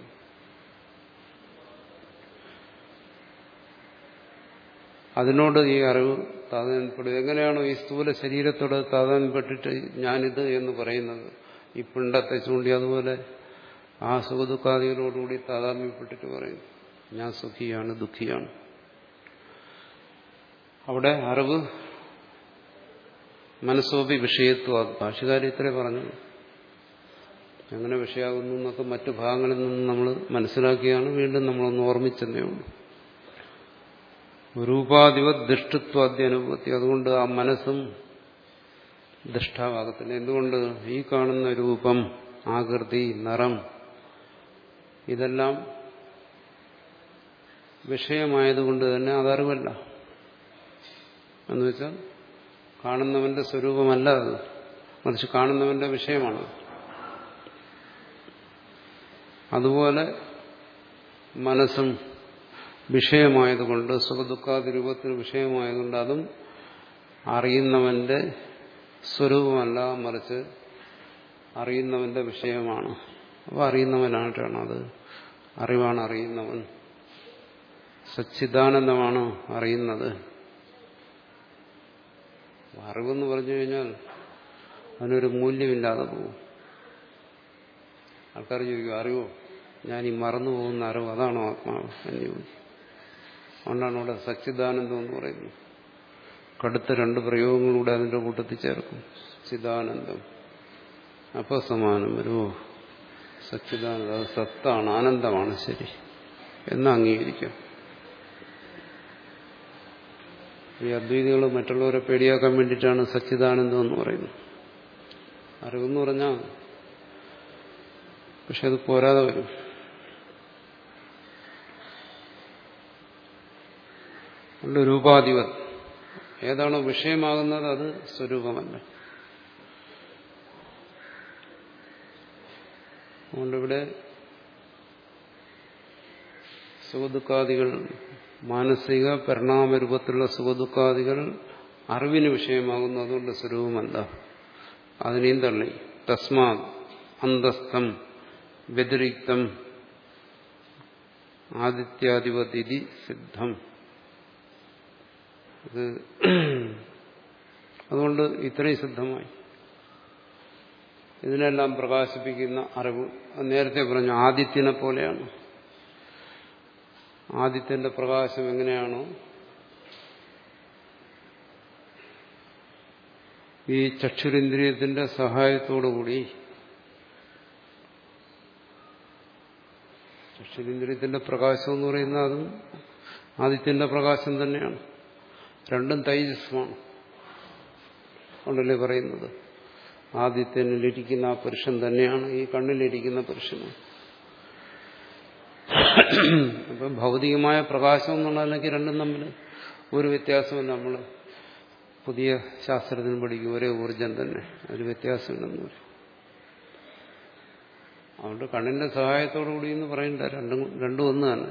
A: അതിനോട് ഈ അറിവ് താതാന്യപ്പെടും. എങ്ങനെയാണോ ഈ സ്ഥൂല ശരീരത്തോട് താതാന്യപ്പെട്ടിട്ട് ഞാനിത് എന്ന് പറയുന്നത്, ഈ പിണ്ടത്തെ ചൂണ്ടി അതുപോലെ ആ സുഖദുഃഖാദികളോടുകൂടി താതാന്യപ്പെട്ടിട്ട് പറയും ഞാൻ സുഖിയാണ് ദുഃഖിയാണ്. അവിടെ അറിവ് മനസ്സോപി വിഷയത്വ. ഭാഷ്യകാരി ഇത്രേ പറഞ്ഞു. എങ്ങനെ വിഷയമാകുന്നു എന്നൊക്കെ മറ്റു ഭാഗങ്ങളിൽ നിന്ന് നമ്മൾ മനസ്സിലാക്കിയാണ്. വീണ്ടും നമ്മളൊന്ന് ഓർമ്മിച്ചെന്നേ ഉള്ളൂ. രൂപാധിപത് ദൃഷ്ടത്വാദ്യ അനുഭൂതി. അതുകൊണ്ട് ആ മനസ്സും ദൃഷ്ടാവാകത്തില്ല. എന്തുകൊണ്ട്? ഈ കാണുന്ന രൂപം, ആകൃതി, നിറം ഇതെല്ലാം വിഷയമായതുകൊണ്ട് തന്നെ അതറിവല്ല. എന്നുവെച്ചാൽ കാണുന്നവന്റെ സ്വരൂപമല്ല അത്, മറിച്ച് കാണുന്നവന്റെ വിഷയമാണ്. അതുപോലെ മനസ്സും വിഷയമായതുകൊണ്ട്, സുഖദുഃഖാദി രൂപത്തിൽ വിഷയമായതുകൊണ്ട് അതും അറിയുന്നവന്റെ സ്വരൂപമല്ല, മറിച്ച് അറിയുന്നവന്റെ വിഷയമാണ്. അപ്പോൾ അറിയുന്നവനായിട്ടാണ് അത്. അറിവാണ് അറിയുന്നവൻ. സച്ചിദാനന്ദമാണ് അറിയുന്നത്. അറിവെന്ന് പറഞ്ഞു കഴിഞ്ഞാൽ അതിനൊരു മൂല്യമില്ലാതെ പോകും. ആൾക്കാർ ചോദിക്കും, അറിവോ? ഞാൻ ഈ മറന്നു പോകുന്ന അറിവ്, അതാണോ ആത്മാവ് എന്ന് ചോദിക്കും. അതുകൊണ്ടാണ് ഇവിടെ സച്ചിദാനന്ദം എന്ന് പറയുന്നത്. കടുത്ത രണ്ട് പ്രയോഗങ്ങളിലൂടെ അതിന്റെ കൂട്ടത്തിൽ ചേർക്കും. ചിദാനന്ദം അപസമാനം വരുമോ? സച്ചിദാനന്ദം അത് സത്താണ്, ആനന്ദമാണ്, ശരി എന്ന് അംഗീകരിക്കാം. ഈ അദ്വൈതികൾ മറ്റുള്ളവരെ പേടിയാക്കാൻ വേണ്ടിയിട്ടാണ് സച്ചിദാനന്ദം എന്ന് പറയുന്നത്. അറിവെന്ന് പറഞ്ഞാൽ പക്ഷെ അത് പോരാതെ വരും. അതുകൊണ്ട് രൂപാധിപത് ഏതാണോ വിഷയമാകുന്നത് അത് സ്വരൂപമല്ല. അതുകൊണ്ടിവിടെ സുഖദുഃഖാദികൾ, മാനസിക പരിണാമരൂപത്തിലുള്ള സുഖദുഃഖാദികൾ അറിവിന് വിഷയമാകുന്നു. അതുകൊണ്ട് സ്വരൂപമല്ല. അതിനെയും തള്ളി. തസ്മാ അന്തസ്ഥം വ്യതിരിക്തം ആദിത്യാധിപതി സിദ്ധം. ഇത് അതുകൊണ്ട് ഇത്രയും സിദ്ധമായി. ഇതിനെല്ലാം പ്രകാശിപ്പിക്കുന്ന അറിവ് നേരത്തെ പറഞ്ഞു ആദിത്യനെ പോലെയാണ്. ആദിത്യന്റെ പ്രകാശം എങ്ങനെയാണോ ഈ ചക്ഷുരിന്ദ്രിയത്തിന്റെ സഹായത്തോടുകൂടി ചക്ഷുരേന്ദ്രിയത്തിന്റെ പ്രകാശം എന്ന് പറയുന്നത് അതും ആദിത്യന്റെ പ്രകാശം തന്നെയാണ്. രണ്ടും തൈജസ്മാണ്. അതുകൊണ്ടല്ലേ പറയുന്നത് ആദിത്യനിലിരിക്കുന്ന ആ പുരുഷൻ തന്നെയാണ് ഈ കണ്ണിലിരിക്കുന്ന പുരുഷന്. അപ്പം ഭൗതികമായ പ്രകാശം എന്നുള്ളതിലേക്ക് രണ്ടും തമ്മിൽ ഒരു വ്യത്യാസമില്ല. നമ്മൾ പുതിയ ശാസ്ത്രത്തിന് പഠിക്കും ഒരേ ഊർജം തന്നെ, അതിൽ വ്യത്യാസമില്ലെന്ന് പറയും. അതുകൊണ്ട് കണ്ണിന്റെ സഹായത്തോടു കൂടി എന്ന് പറയണ്ട, രണ്ടും രണ്ടും ഒന്ന് തന്നെ.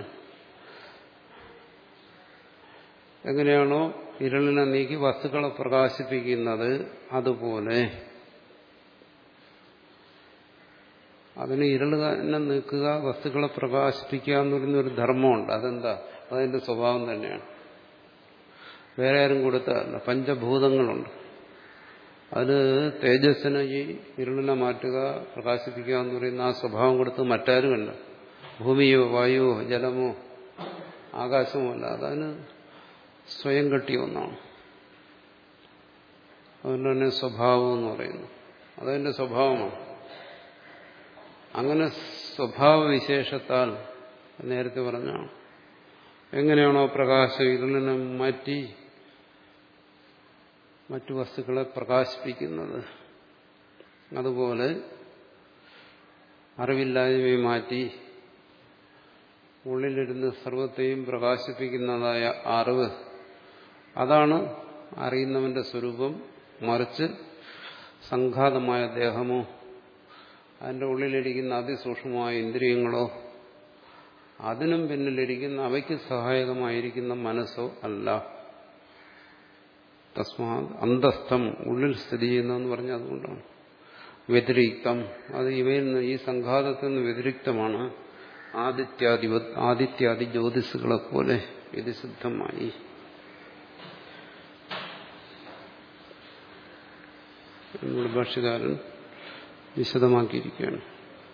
A: എങ്ങനെയാണോ ഇരുളിനെ നീക്കി വസ്തുക്കളെ പ്രകാശിപ്പിക്കുന്നത് അതുപോലെ അതിന് ഇരുള് തന്നെ നീക്കുക, വസ്തുക്കളെ പ്രകാശിപ്പിക്കുക എന്ന് പറയുന്ന ഒരു ധർമ്മമുണ്ട്. അതെന്താ? അതിന്റെ സ്വഭാവം തന്നെയാണ്. വേറെ ആരും കൊടുത്തതല്ല. പഞ്ചഭൂതങ്ങളുണ്ട്. അത് തേജസ്സിനെ ഈ ഇരുളിനെ മാറ്റുക, പ്രകാശിപ്പിക്കുക എന്ന് പറയുന്ന ആ സ്വഭാവം കൊടുത്ത് മറ്റാരുമല്ല. ഭൂമിയോ വായുവോ ജലമോ ആകാശമോ അല്ല. അതതിന് സ്വയം കെട്ടിയ ഒന്നാണ്. അതുകൊണ്ട് തന്നെ സ്വഭാവം എന്ന് പറയുന്നു. അതതിന്റെ സ്വഭാവമാണ്. അങ്ങനെ സ്വഭാവവിശേഷത്താൽ നേരത്തെ പറഞ്ഞാണ് എങ്ങനെയാണോ പ്രകാശം ഇരുളിനെ മാറ്റി മറ്റു വസ്തുക്കളെ പ്രകാശിപ്പിക്കുന്നത്, അതുപോലെ അറിവില്ലായ്മയെ മാറ്റി ഉള്ളിലിരുന്ന് സർവത്തെയും പ്രകാശിപ്പിക്കുന്നതായ അറിവ്, അതാണ് അറിയുന്നവന്റെ സ്വരൂപം. മറിച്ച് സംഘാതമായ ദേഹമോ അതിൻ്റെ ഉള്ളിലിരിക്കുന്ന അതിസൂക്ഷ്മമായ ഇന്ദ്രിയങ്ങളോ അതിനും പിന്നിലിരിക്കുന്ന അവയ്ക്ക് സഹായകമായിരിക്കുന്ന മനസ്സോ അല്ല. തസ്മാ അന്തസ്ഥം ഉള്ളിൽ സ്ഥിതി ചെയ്യുന്നതെന്ന് പറഞ്ഞാൽ അതുകൊണ്ടാണ്. വ്യതിരിക്തം, അത് ഇവയിൽ നിന്ന് ഈ സംഘാതത്തിൽ നിന്ന് വ്യതിരിക്തമാണ്. ആദിത്യാദി ആദിത്യാദി ജ്യോതിസുകളെ പോലെ വ്യതിസിദ്ധമായി. നമ്മുടെ ഭാഷ്യകാരൻ വിശദമാക്കിയിരിക്കുകയാണ്.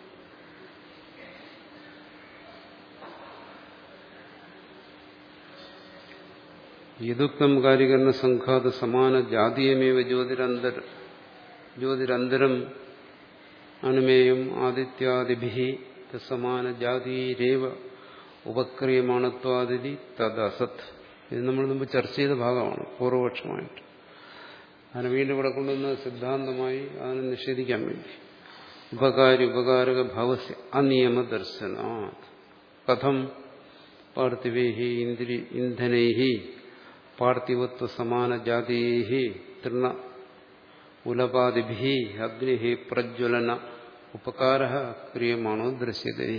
A: യദുക്തം കാര്യകരണ സംഘാത സമാന ജാതീയമേവ ജ്യോതിരന്തര ജ്യോതിരന്തരം അനുമേയം ആദിത്യാദിഭി സമാന ജാതീരേവ ഉപക്രിയമാണത്വാദിതി തദസത്. ഇത് നമ്മൾ മുമ്പ് ചർച്ച ചെയ്ത ഭാഗമാണ് പൂർവപക്ഷമായിട്ട്. അതിനെ വീണ്ടും ഇവിടെ കൊണ്ടുവന്ന സിദ്ധാന്തമായി അതിനെ നിഷേധിക്കാൻ വേണ്ടി. ഉപകാരി ഉപകാരക ഭാവസ്യ അനിയമ ദർശനാത് കഥം പാർത്ഥിവൈഹി ഇന്ദ്രി ഇന്ധനൈഹി പാർത്ഥിവത്വ സമാന ജാതീഹി തൃണ ഉലപാദിഭി അഗ്നി പ്രജ്വലന ഉപകാര ക്രിയമാണോ ദൃശ്യതേ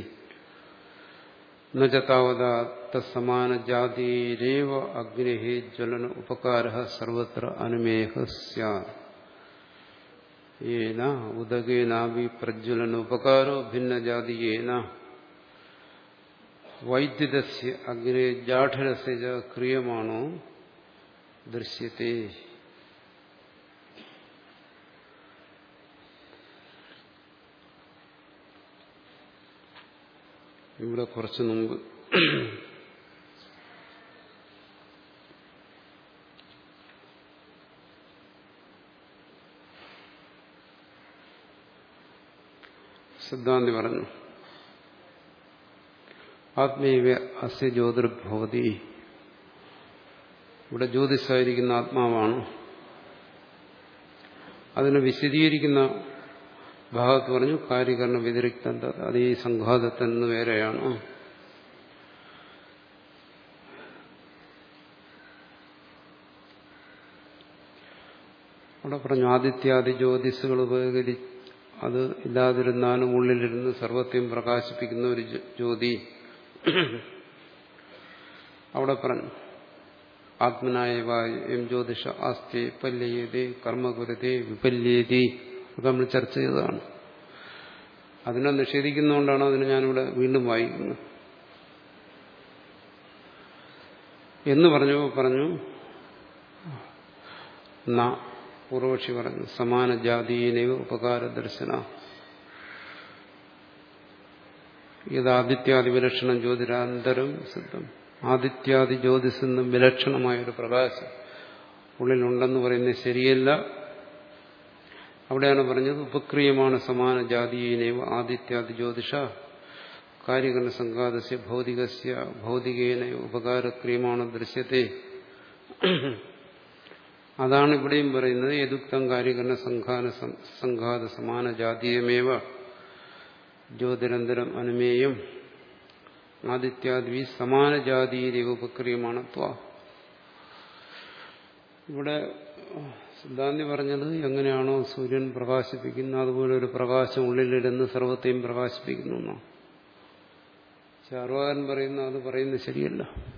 A: നവത തസമാന ജാതിരേവ അഗ്നി ജ്വലന ഉപകാര സർവത്ര അനുമേഹ സ്യാത്. യേന ഉദകേനാവി പ്രജ്വലന ഉപകാരോ ഭിന്നജാതീയേന വൈദ്യുതസ്യ അഗ്നി ജാഠരസ്യ ക്രിയമാണോ ദൃശ്യത്തെ. ഇവിടെ കുറച്ചു മുമ്പ് സിദ്ധാന്തി പറഞ്ഞു ആത്മീവ അസ്യ ജ്യോതിർഭവതി. ഇവിടെ ജ്യോതിസായിരിക്കുന്ന ആത്മാവാണ്. അതിനെ വിശദീകരിക്കുന്ന ഭാഗത്ത് പറഞ്ഞു കാര്യകരണ വ്യതിരിക്ത, അത് ഈ സംഘാതത്തിൽ നിന്ന് വേറെയാണ്. അവിടെ പറഞ്ഞു ആദിത്യാദി ജ്യോതിസുകൾ ഉപകരി അത് ഇല്ലാതിരുന്നാലും ഉള്ളിലിരുന്ന് സർവത്തെയും പ്രകാശിപ്പിക്കുന്ന ഒരു ജ്യോതി. അവിടെ പറഞ്ഞു ആത്മനായവായം ജ്യോതിഷ ആസ്തി പല്യതേ കർമ്മകുരതേ വിപല്യേതി. അത് നമ്മൾ ചർച്ച ചെയ്തതാണ്. അതിനെ നിഷേധിക്കുന്നതുകൊണ്ടാണ് അതിനെ ഞാനിവിടെ വീണ്ടും വായിക്കുന്നത്. എന്ന് പറഞ്ഞു പറഞ്ഞു ന പൂർവക്ഷി പറഞ്ഞു സമാന ജാതീനൈവ ഉപകാര ദർശന. ഇത് ആദിത്യാദി വിലക്ഷണം ജ്യോതിരാന്തരം സിദ്ധം. ആദിത്യാദി ജ്യോതിസിൽ നിന്നും വിലക്ഷണമായൊരു പ്രകാശം ഉള്ളിലുണ്ടെന്ന് പറയുന്നത് ശരിയല്ല. അവിടെയാണ് പറഞ്ഞത് ഉപക്രിയമാണ് സമാന ജാതീനൈവ ആദിത്യാദി ജ്യോതിഷ കാര്യകരണ സംഘാതസ്യ ഭൗതികസ്യ ഭൗതികേന ഉപകാരക്രിയമാണ് ദൃശ്യത്തെ. അതാണ് ഇവിടെയും പറയുന്നത്. യദുക്തം കാര്യകരണ സംഘാന സംഘാത സമാന ജാതീയമേവ ജ്യോതിരന്തരം അനുമേയം ആദിത്യാദി സമാന ജാതീയ ഉപക്രിയമാണ് ത്വ. ഇവിടെ സിദ്ധാന്തി പറഞ്ഞത് എങ്ങനെയാണോ സൂര്യൻ പ്രകാശിപ്പിക്കുന്നത് അതുപോലെ ഒരു പ്രകാശം ഉള്ളിലിരുന്ന് സർവത്തെയും പ്രകാശിപ്പിക്കുന്നു എന്നാണ്. ചാർവാകൻ പറയുന്ന അത് പറയുന്നത് ശരിയല്ല.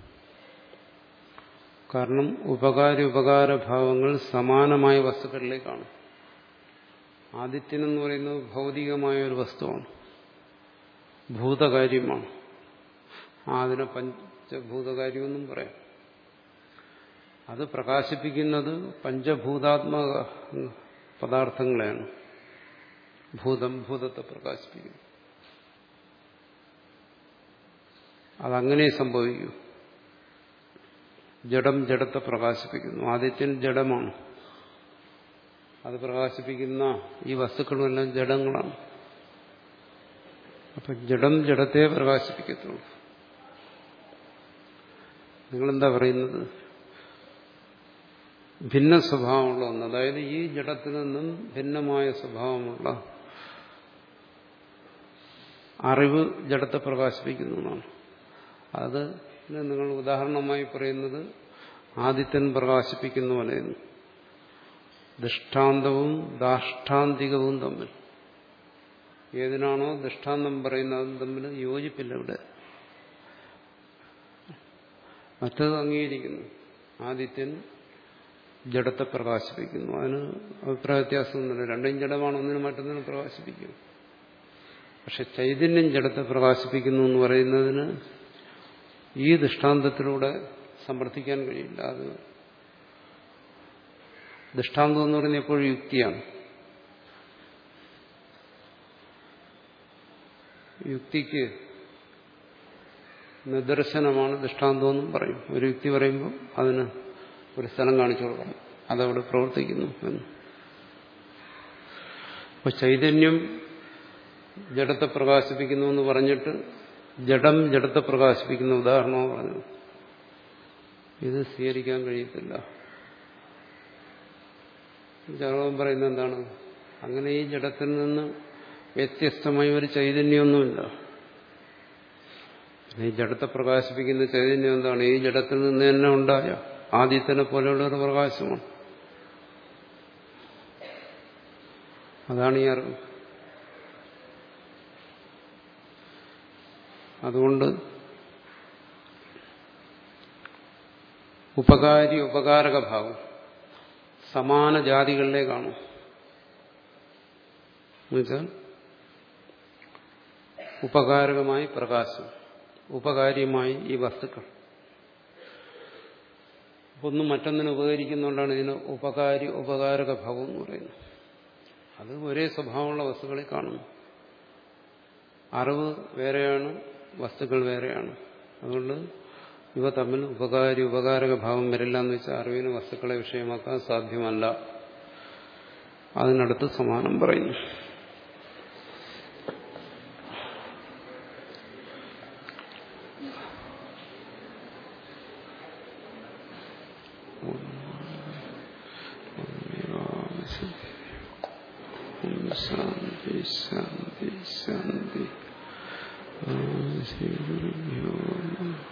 A: കാരണം ഉപകാര ഉപകാരഭാവങ്ങൾ സമാനമായ വസ്തുക്കളിലേക്കാണ്. ആദിത്യനെന്ന് പറയുന്നത് ഭൗതികമായ ഒരു വസ്തുവാണ്, ഭൂതകാര്യമാണ്. അതിനെ പഞ്ചഭൂതകാര്യമെന്നും പറയാം. അത് പ്രകാശിപ്പിക്കുന്നത് പഞ്ചഭൂതാത്മക പദാർത്ഥങ്ങളെയാണ്. ഭൂതം ഭൂതത്തെ പ്രകാശിപ്പിക്കുന്നു. അതങ്ങനെ സംഭവിക്കൂ. ജഡം ജഡത്തെ പ്രകാശിപ്പിക്കുന്നു. ആദിത്യൻ ജഡമാണ്. അത് പ്രകാശിപ്പിക്കുന്ന ഈ വസ്തുക്കളുമെല്ലാം ജഡങ്ങളാണ്. അപ്പൊ ജഡം ജഡത്തെ പ്രകാശിപ്പിക്കത്തുള്ളൂ. നിങ്ങളെന്താ പറയുന്നത്? ഭിന്ന സ്വഭാവമുള്ള ഒന്ന്, അതായത് ഈ ജഡത്തിൽ നിന്നും ഭിന്നമായ സ്വഭാവമുള്ള അറിവ് ജഡത്തെ പ്രകാശിപ്പിക്കുന്നതാണ്. അത് നിങ്ങൾ ഉദാഹരണമായി പറയുന്നത് ആദിത്യൻ പ്രകാശിപ്പിക്കുന്ന പോലെയെന്ന്. ദൃഷ്ടാന്തവും ദാഷ്ടാന്തികവും തമ്മിൽ ഏതിനാണോ ദൃഷ്ടാന്തം പറയുന്നത് അതും തമ്മിൽ യോജിപ്പില്ല. ഇവിടെ മറ്റത് അംഗീകരിക്കുന്നു. ആദിത്യൻ ജഡത്തെ പ്രകാശിപ്പിക്കുന്നു. അതിന് അഭിപ്രായ വ്യത്യാസമൊന്നുമില്ല. രണ്ടും ജഡമാണ്, ഒന്നിനും മറ്റൊന്നിനും പ്രകാശിപ്പിക്കും. പക്ഷെ ചൈതന്യം ജഡത്തെ പ്രകാശിപ്പിക്കുന്നു എന്ന് പറയുന്നതിന് ഈ ദൃഷ്ടാന്തത്തിലൂടെ സമർത്ഥിക്കാൻ കഴിയില്ല. അത് ദൃഷ്ടാന്തം എന്ന് പറയുന്നത് എപ്പോഴും യുക്തിയാണ്. യുക്തിക്ക് നിദർശനമാണ് ദൃഷ്ടാന്തമെന്നും പറയും. ഒരു യുക്തി പറയുമ്പോൾ അതിന് ഒരു സ്ഥലം കാണിച്ചു കൊടുക്കണം, അതവിടെ പ്രവർത്തിക്കുന്നു എന്ന്. അപ്പൊ ചൈതന്യം ജഡത്തെ പ്രകാശിപ്പിക്കുന്നു എന്ന് പറഞ്ഞിട്ട് ജഡം ജഡത്തെ പ്രകാശിപ്പിക്കുന്ന ഉദാഹരണമാണ് പറഞ്ഞു. ഇത് സ്വീകരിക്കാൻ കഴിയത്തില്ല. ജാതകം പറയുന്നത് എന്താണ്? അങ്ങനെ ഈ ജഡത്തിൽ നിന്ന് വ്യത്യസ്തമായ ഒരു ചൈതന്യമൊന്നുമില്ല. ഈ ജഡത്തെ പ്രകാശിപ്പിക്കുന്ന ചൈതന്യം എന്താണ്? ഈ ജഡത്തിൽ നിന്ന് തന്നെ ഉണ്ടായ ആദിത്യനെ പോലെയുള്ള ഒരു പ്രകാശമാണ്. അതാണ് ഈ അറിവ്. അതുകൊണ്ട് ഉപകാരി ഉപകാരക ഭാവം സമാന ജാതികളിലേക്കാണ്. എന്നുവെച്ചാൽ ഉപകാരകമായി പ്രകാശം, ഉപകാരിയുമായി ഈ വസ്തുക്കൾ. ഒന്നും മറ്റൊന്നിനെ ഉപകരിക്കുന്നുകൊണ്ടാണ് ഇതിന് ഉപകാരി ഉപകാരക ഭാവം എന്ന് പറയുന്നത്. അത് ഒരേ സ്വഭാവമുള്ള വസ്തുക്കളിൽ കാണുന്നു. അറിവ് വേറെയാണ്, വസ്തുക്കൾ വേറെയാണ്. അതുകൊണ്ട് ഇവ തമ്മിൽ ഉപകാരി ഉപകാരക ഭാവം വരില്ല എന്ന് വെച്ചാൽ അറിവിന് വസ്തുക്കളെ വിഷയമാക്കാൻ സാധ്യമല്ല. അതിനടുത്ത് സമാനം പറയുന്നു. ശാന്തി ശാന്തി ശാന്തി. ശ്രീ ഗുരുഭ്യോ നമഃ.